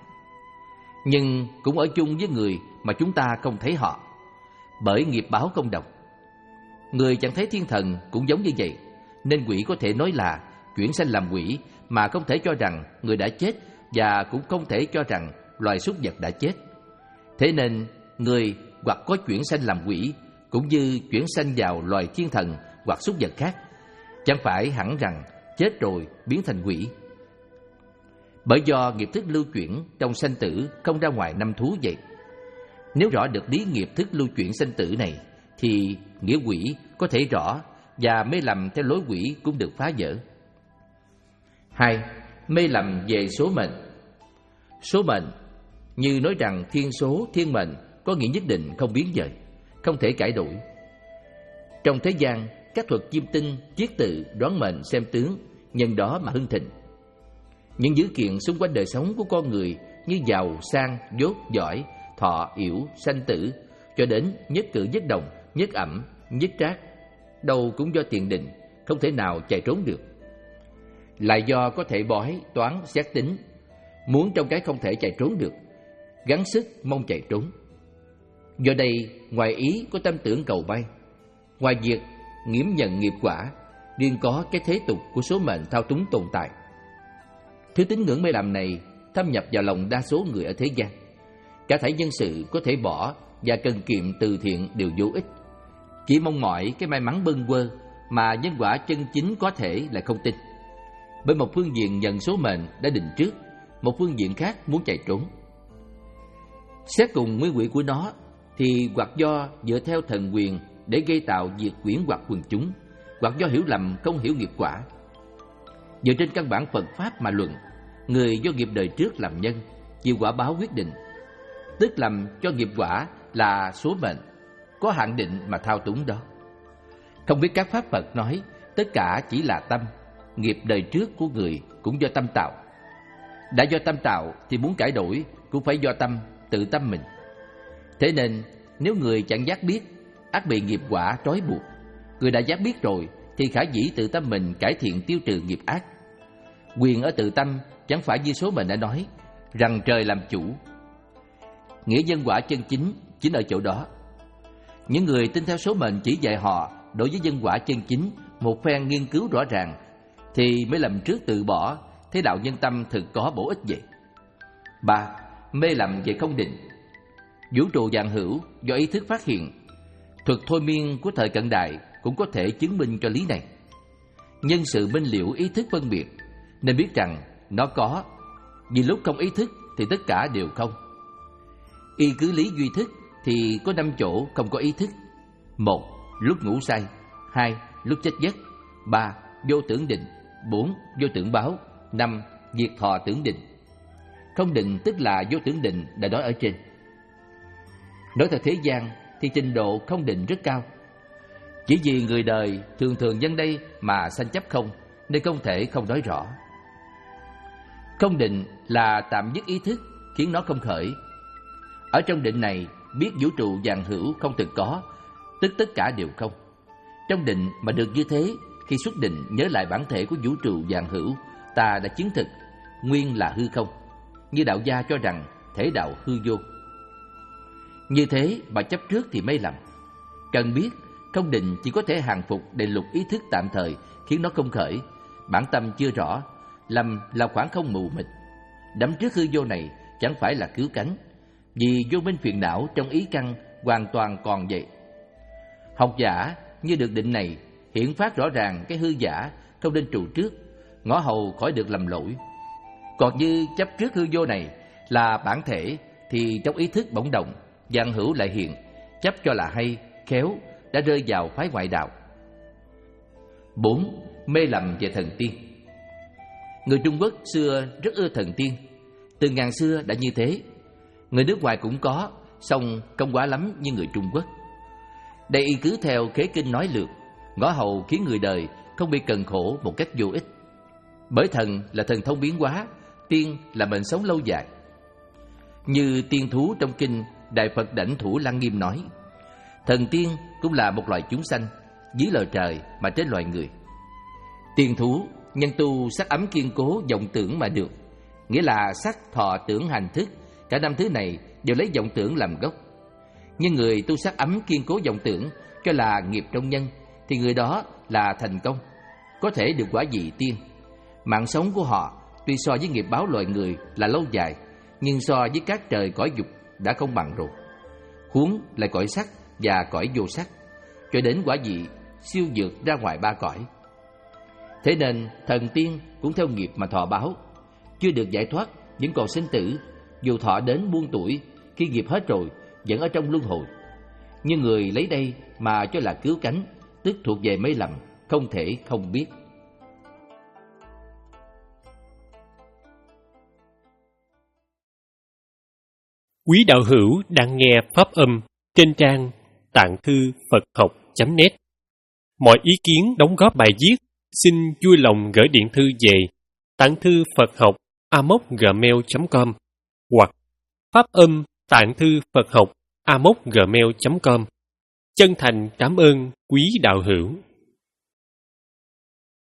nhưng cũng ở chung với người mà chúng ta không thấy họ, bởi nghiệp báo không đồng. Người chẳng thấy thiên thần cũng giống như vậy, nên quỷ có thể nói là chuyển sanh làm quỷ, mà không thể cho rằng người đã chết, và cũng không thể cho rằng loài súc vật đã chết. Thế nên người hoặc có chuyển sanh làm quỷ, cũng như chuyển sanh vào loài thiên thần hoặc súc vật khác, chẳng phải hẳn rằng chết rồi biến thành quỷ. Bởi do nghiệp thức lưu chuyển trong sanh tử không ra ngoài năm thú vậy. Nếu rõ được lý nghiệp thức lưu chuyển sanh tử này, thì nghĩa quỷ có thể rõ, và mê lầm theo lối quỷ cũng được phá vỡ. Hai, mê lầm về số mệnh. Số mệnh như nói rằng thiên số, thiên mệnh có nghĩa nhất định không biến dời, không thể cải đổi. Trong thế gian, các thuật chiêm tinh, chiết tự, đoán mệnh, xem tướng, nhân đó mà hưng thịnh. Những dữ kiện xung quanh đời sống của con người như giàu, sang, dốt, giỏi, thọ, yểu, sanh tử, cho đến nhất cử nhất động, nhất ẩm, nhất trác, đâu cũng do tiền định, không thể nào chạy trốn được. Lại do có thể bói, toán, xét tính, muốn trong cái không thể chạy trốn được, gắng sức mong chạy trốn. Do đây, ngoài ý có tâm tưởng cầu bay, ngoài việc nghiễm nhận nghiệp quả, riêng có cái thế tục của số mệnh thao túng tồn tại. Thứ tín ngưỡng mê lầm này thâm nhập vào lòng đa số người ở thế gian. Cả thảy nhân sự có thể bỏ và cần kiệm từ thiện đều vô ích, chỉ mong mỏi cái may mắn bâng quơ mà nhân quả chân chính có thể lại không tin. Bởi một phương diện nhận số mệnh đã định trước, một phương diện khác muốn chạy trốn. Xét cùng nguyên quỹ của nó thì hoặc do dựa theo thần quyền để gây tạo diệt quyển hoặc quần chúng, hoặc do hiểu lầm không hiểu nghiệp quả. Dựa trên căn bản Phật Pháp mà luận, người do nghiệp đời trước làm nhân, chịu quả báo quyết định, tức lầm cho nghiệp quả là số mệnh, có hạn định mà thao túng đó. Không biết các Pháp Phật nói, tất cả chỉ là tâm, nghiệp đời trước của người cũng do tâm tạo. Đã do tâm tạo thì muốn cải đổi cũng phải do tâm, tự tâm mình. Thế nên nếu người chẳng giác biết, ắt bị nghiệp quả trói buộc. Người đã giác biết rồi thì khả dĩ tự tâm mình cải thiện tiêu trừ nghiệp ác. Quyền ở tự tâm chẳng phải như số mệnh đã nói rằng trời làm chủ. Nghĩa nhân quả chân chính chính ở chỗ đó. Những người tin theo số mệnh chỉ dạy họ đối với nhân quả chân chính một phen nghiên cứu rõ ràng thì mới lầm trước từ bỏ, thế đạo nhân tâm thực có bổ ích vậy. Ba. Mê lầm về không định. Vũ trụ vạn hữu do ý thức phát hiện. Thuật thôi miên của thời cận đại cũng có thể chứng minh cho lý này. Nhân sự minh liễu ý thức phân biệt, nên biết rằng nó có. Vì lúc không ý thức thì tất cả đều không. Y cứ lý duy thức thì có năm chỗ không có ý thức. Một, lúc ngủ say. Hai, lúc chết giấc. Ba, vô tưởng định. Bốn, vô tưởng báo. Năm, diệt thọ tưởng định. Không định tức là vô tưởng định đã nói ở trên. Nói theo thế gian thì trình độ không định rất cao. Chỉ vì người đời thường thường nhân đây mà sanh chấp không, nên không thể không nói rõ. Không định là tạm dứt ý thức, khiến nó không khởi. Ở trong định này, biết vũ trụ vạn hữu không từng có, tức tất cả đều không. Trong định mà được như thế, khi xuất định nhớ lại bản thể của vũ trụ vạn hữu, ta đã chứng thực nguyên là hư không, như đạo gia cho rằng thể đạo hư vô. Như thế mà chấp trước thì mê lầm. Cần biết không định chỉ có thể hàng phục để lục ý thức tạm thời, khiến nó không khởi. Bản tâm chưa rõ, lầm là khoảng không mù mịt. Đắm trước hư vô này chẳng phải là cứu cánh, vì vô minh phiền não trong ý căn hoàn toàn còn vậy. Học giả như được định này hiển phát rõ ràng cái hư giả không nên trụ trước, ngõ hầu khỏi được lầm lỗi. Còn như chấp trước hư vô này là bản thể thì trong ý thức bỗng động, vạn hữu lại hiện, chấp cho là hay, khéo, đã rơi vào phái ngoại đạo. Bốn. Mê lầm về thần tiên. Người Trung Quốc xưa rất ưa thần tiên, từ ngàn xưa đã như thế. Người nước ngoài cũng có, song không quá lắm như người Trung Quốc. Đây y cứ theo khế kinh nói lược, ngõ hầu khiến người đời không bị cần khổ một cách vô ích. Bởi thần là thần thông biến hóa, tiên là mệnh sống lâu dài. Như tiên thú trong kinh Đại Phật Đảnh Thủ Lăng Nghiêm nói, thần tiên cũng là một loài chúng sanh, dưới lời trời mà trên loài người. Tiên thú nhân tu sắc ấm kiên cố vọng tưởng mà được, nghĩa là sắc, thọ, tưởng, hành, thức, cả năm thứ này đều lấy vọng tưởng làm gốc. Nhưng người tu sắc ấm kiên cố vọng tưởng cho là nghiệp trong nhân, thì người đó là thành công, có thể được quả vị tiên. Mạng sống của họ tuy so với nghiệp báo loài người là lâu dài, nhưng so với các trời cõi dục đã không bằng rồi. Huống lại cõi sắc và cõi vô sắc, cho đến quả vị siêu vượt ra ngoài ba cõi. Thế nên thần tiên cũng theo nghiệp mà thọ báo, chưa được giải thoát vẫn còn sinh tử, dù thọ đến muôn tuổi, khi nghiệp hết rồi vẫn ở trong luân hồi. Nhưng người lấy đây mà cho là cứu cánh, tức thuộc về mê lầm, không thể không biết. Quý đạo hữu đang nghe pháp âm trên trang tạng thư Phật học chấm net. Mọi ý kiến đóng góp bài viết xin vui lòng gửi điện thư về tạng thư Phật học a m o c gmail chấm com hoặc pháp âm tạng thư Phật học a m o c gmail chấm com. Chân thành cảm ơn quý đạo hữu.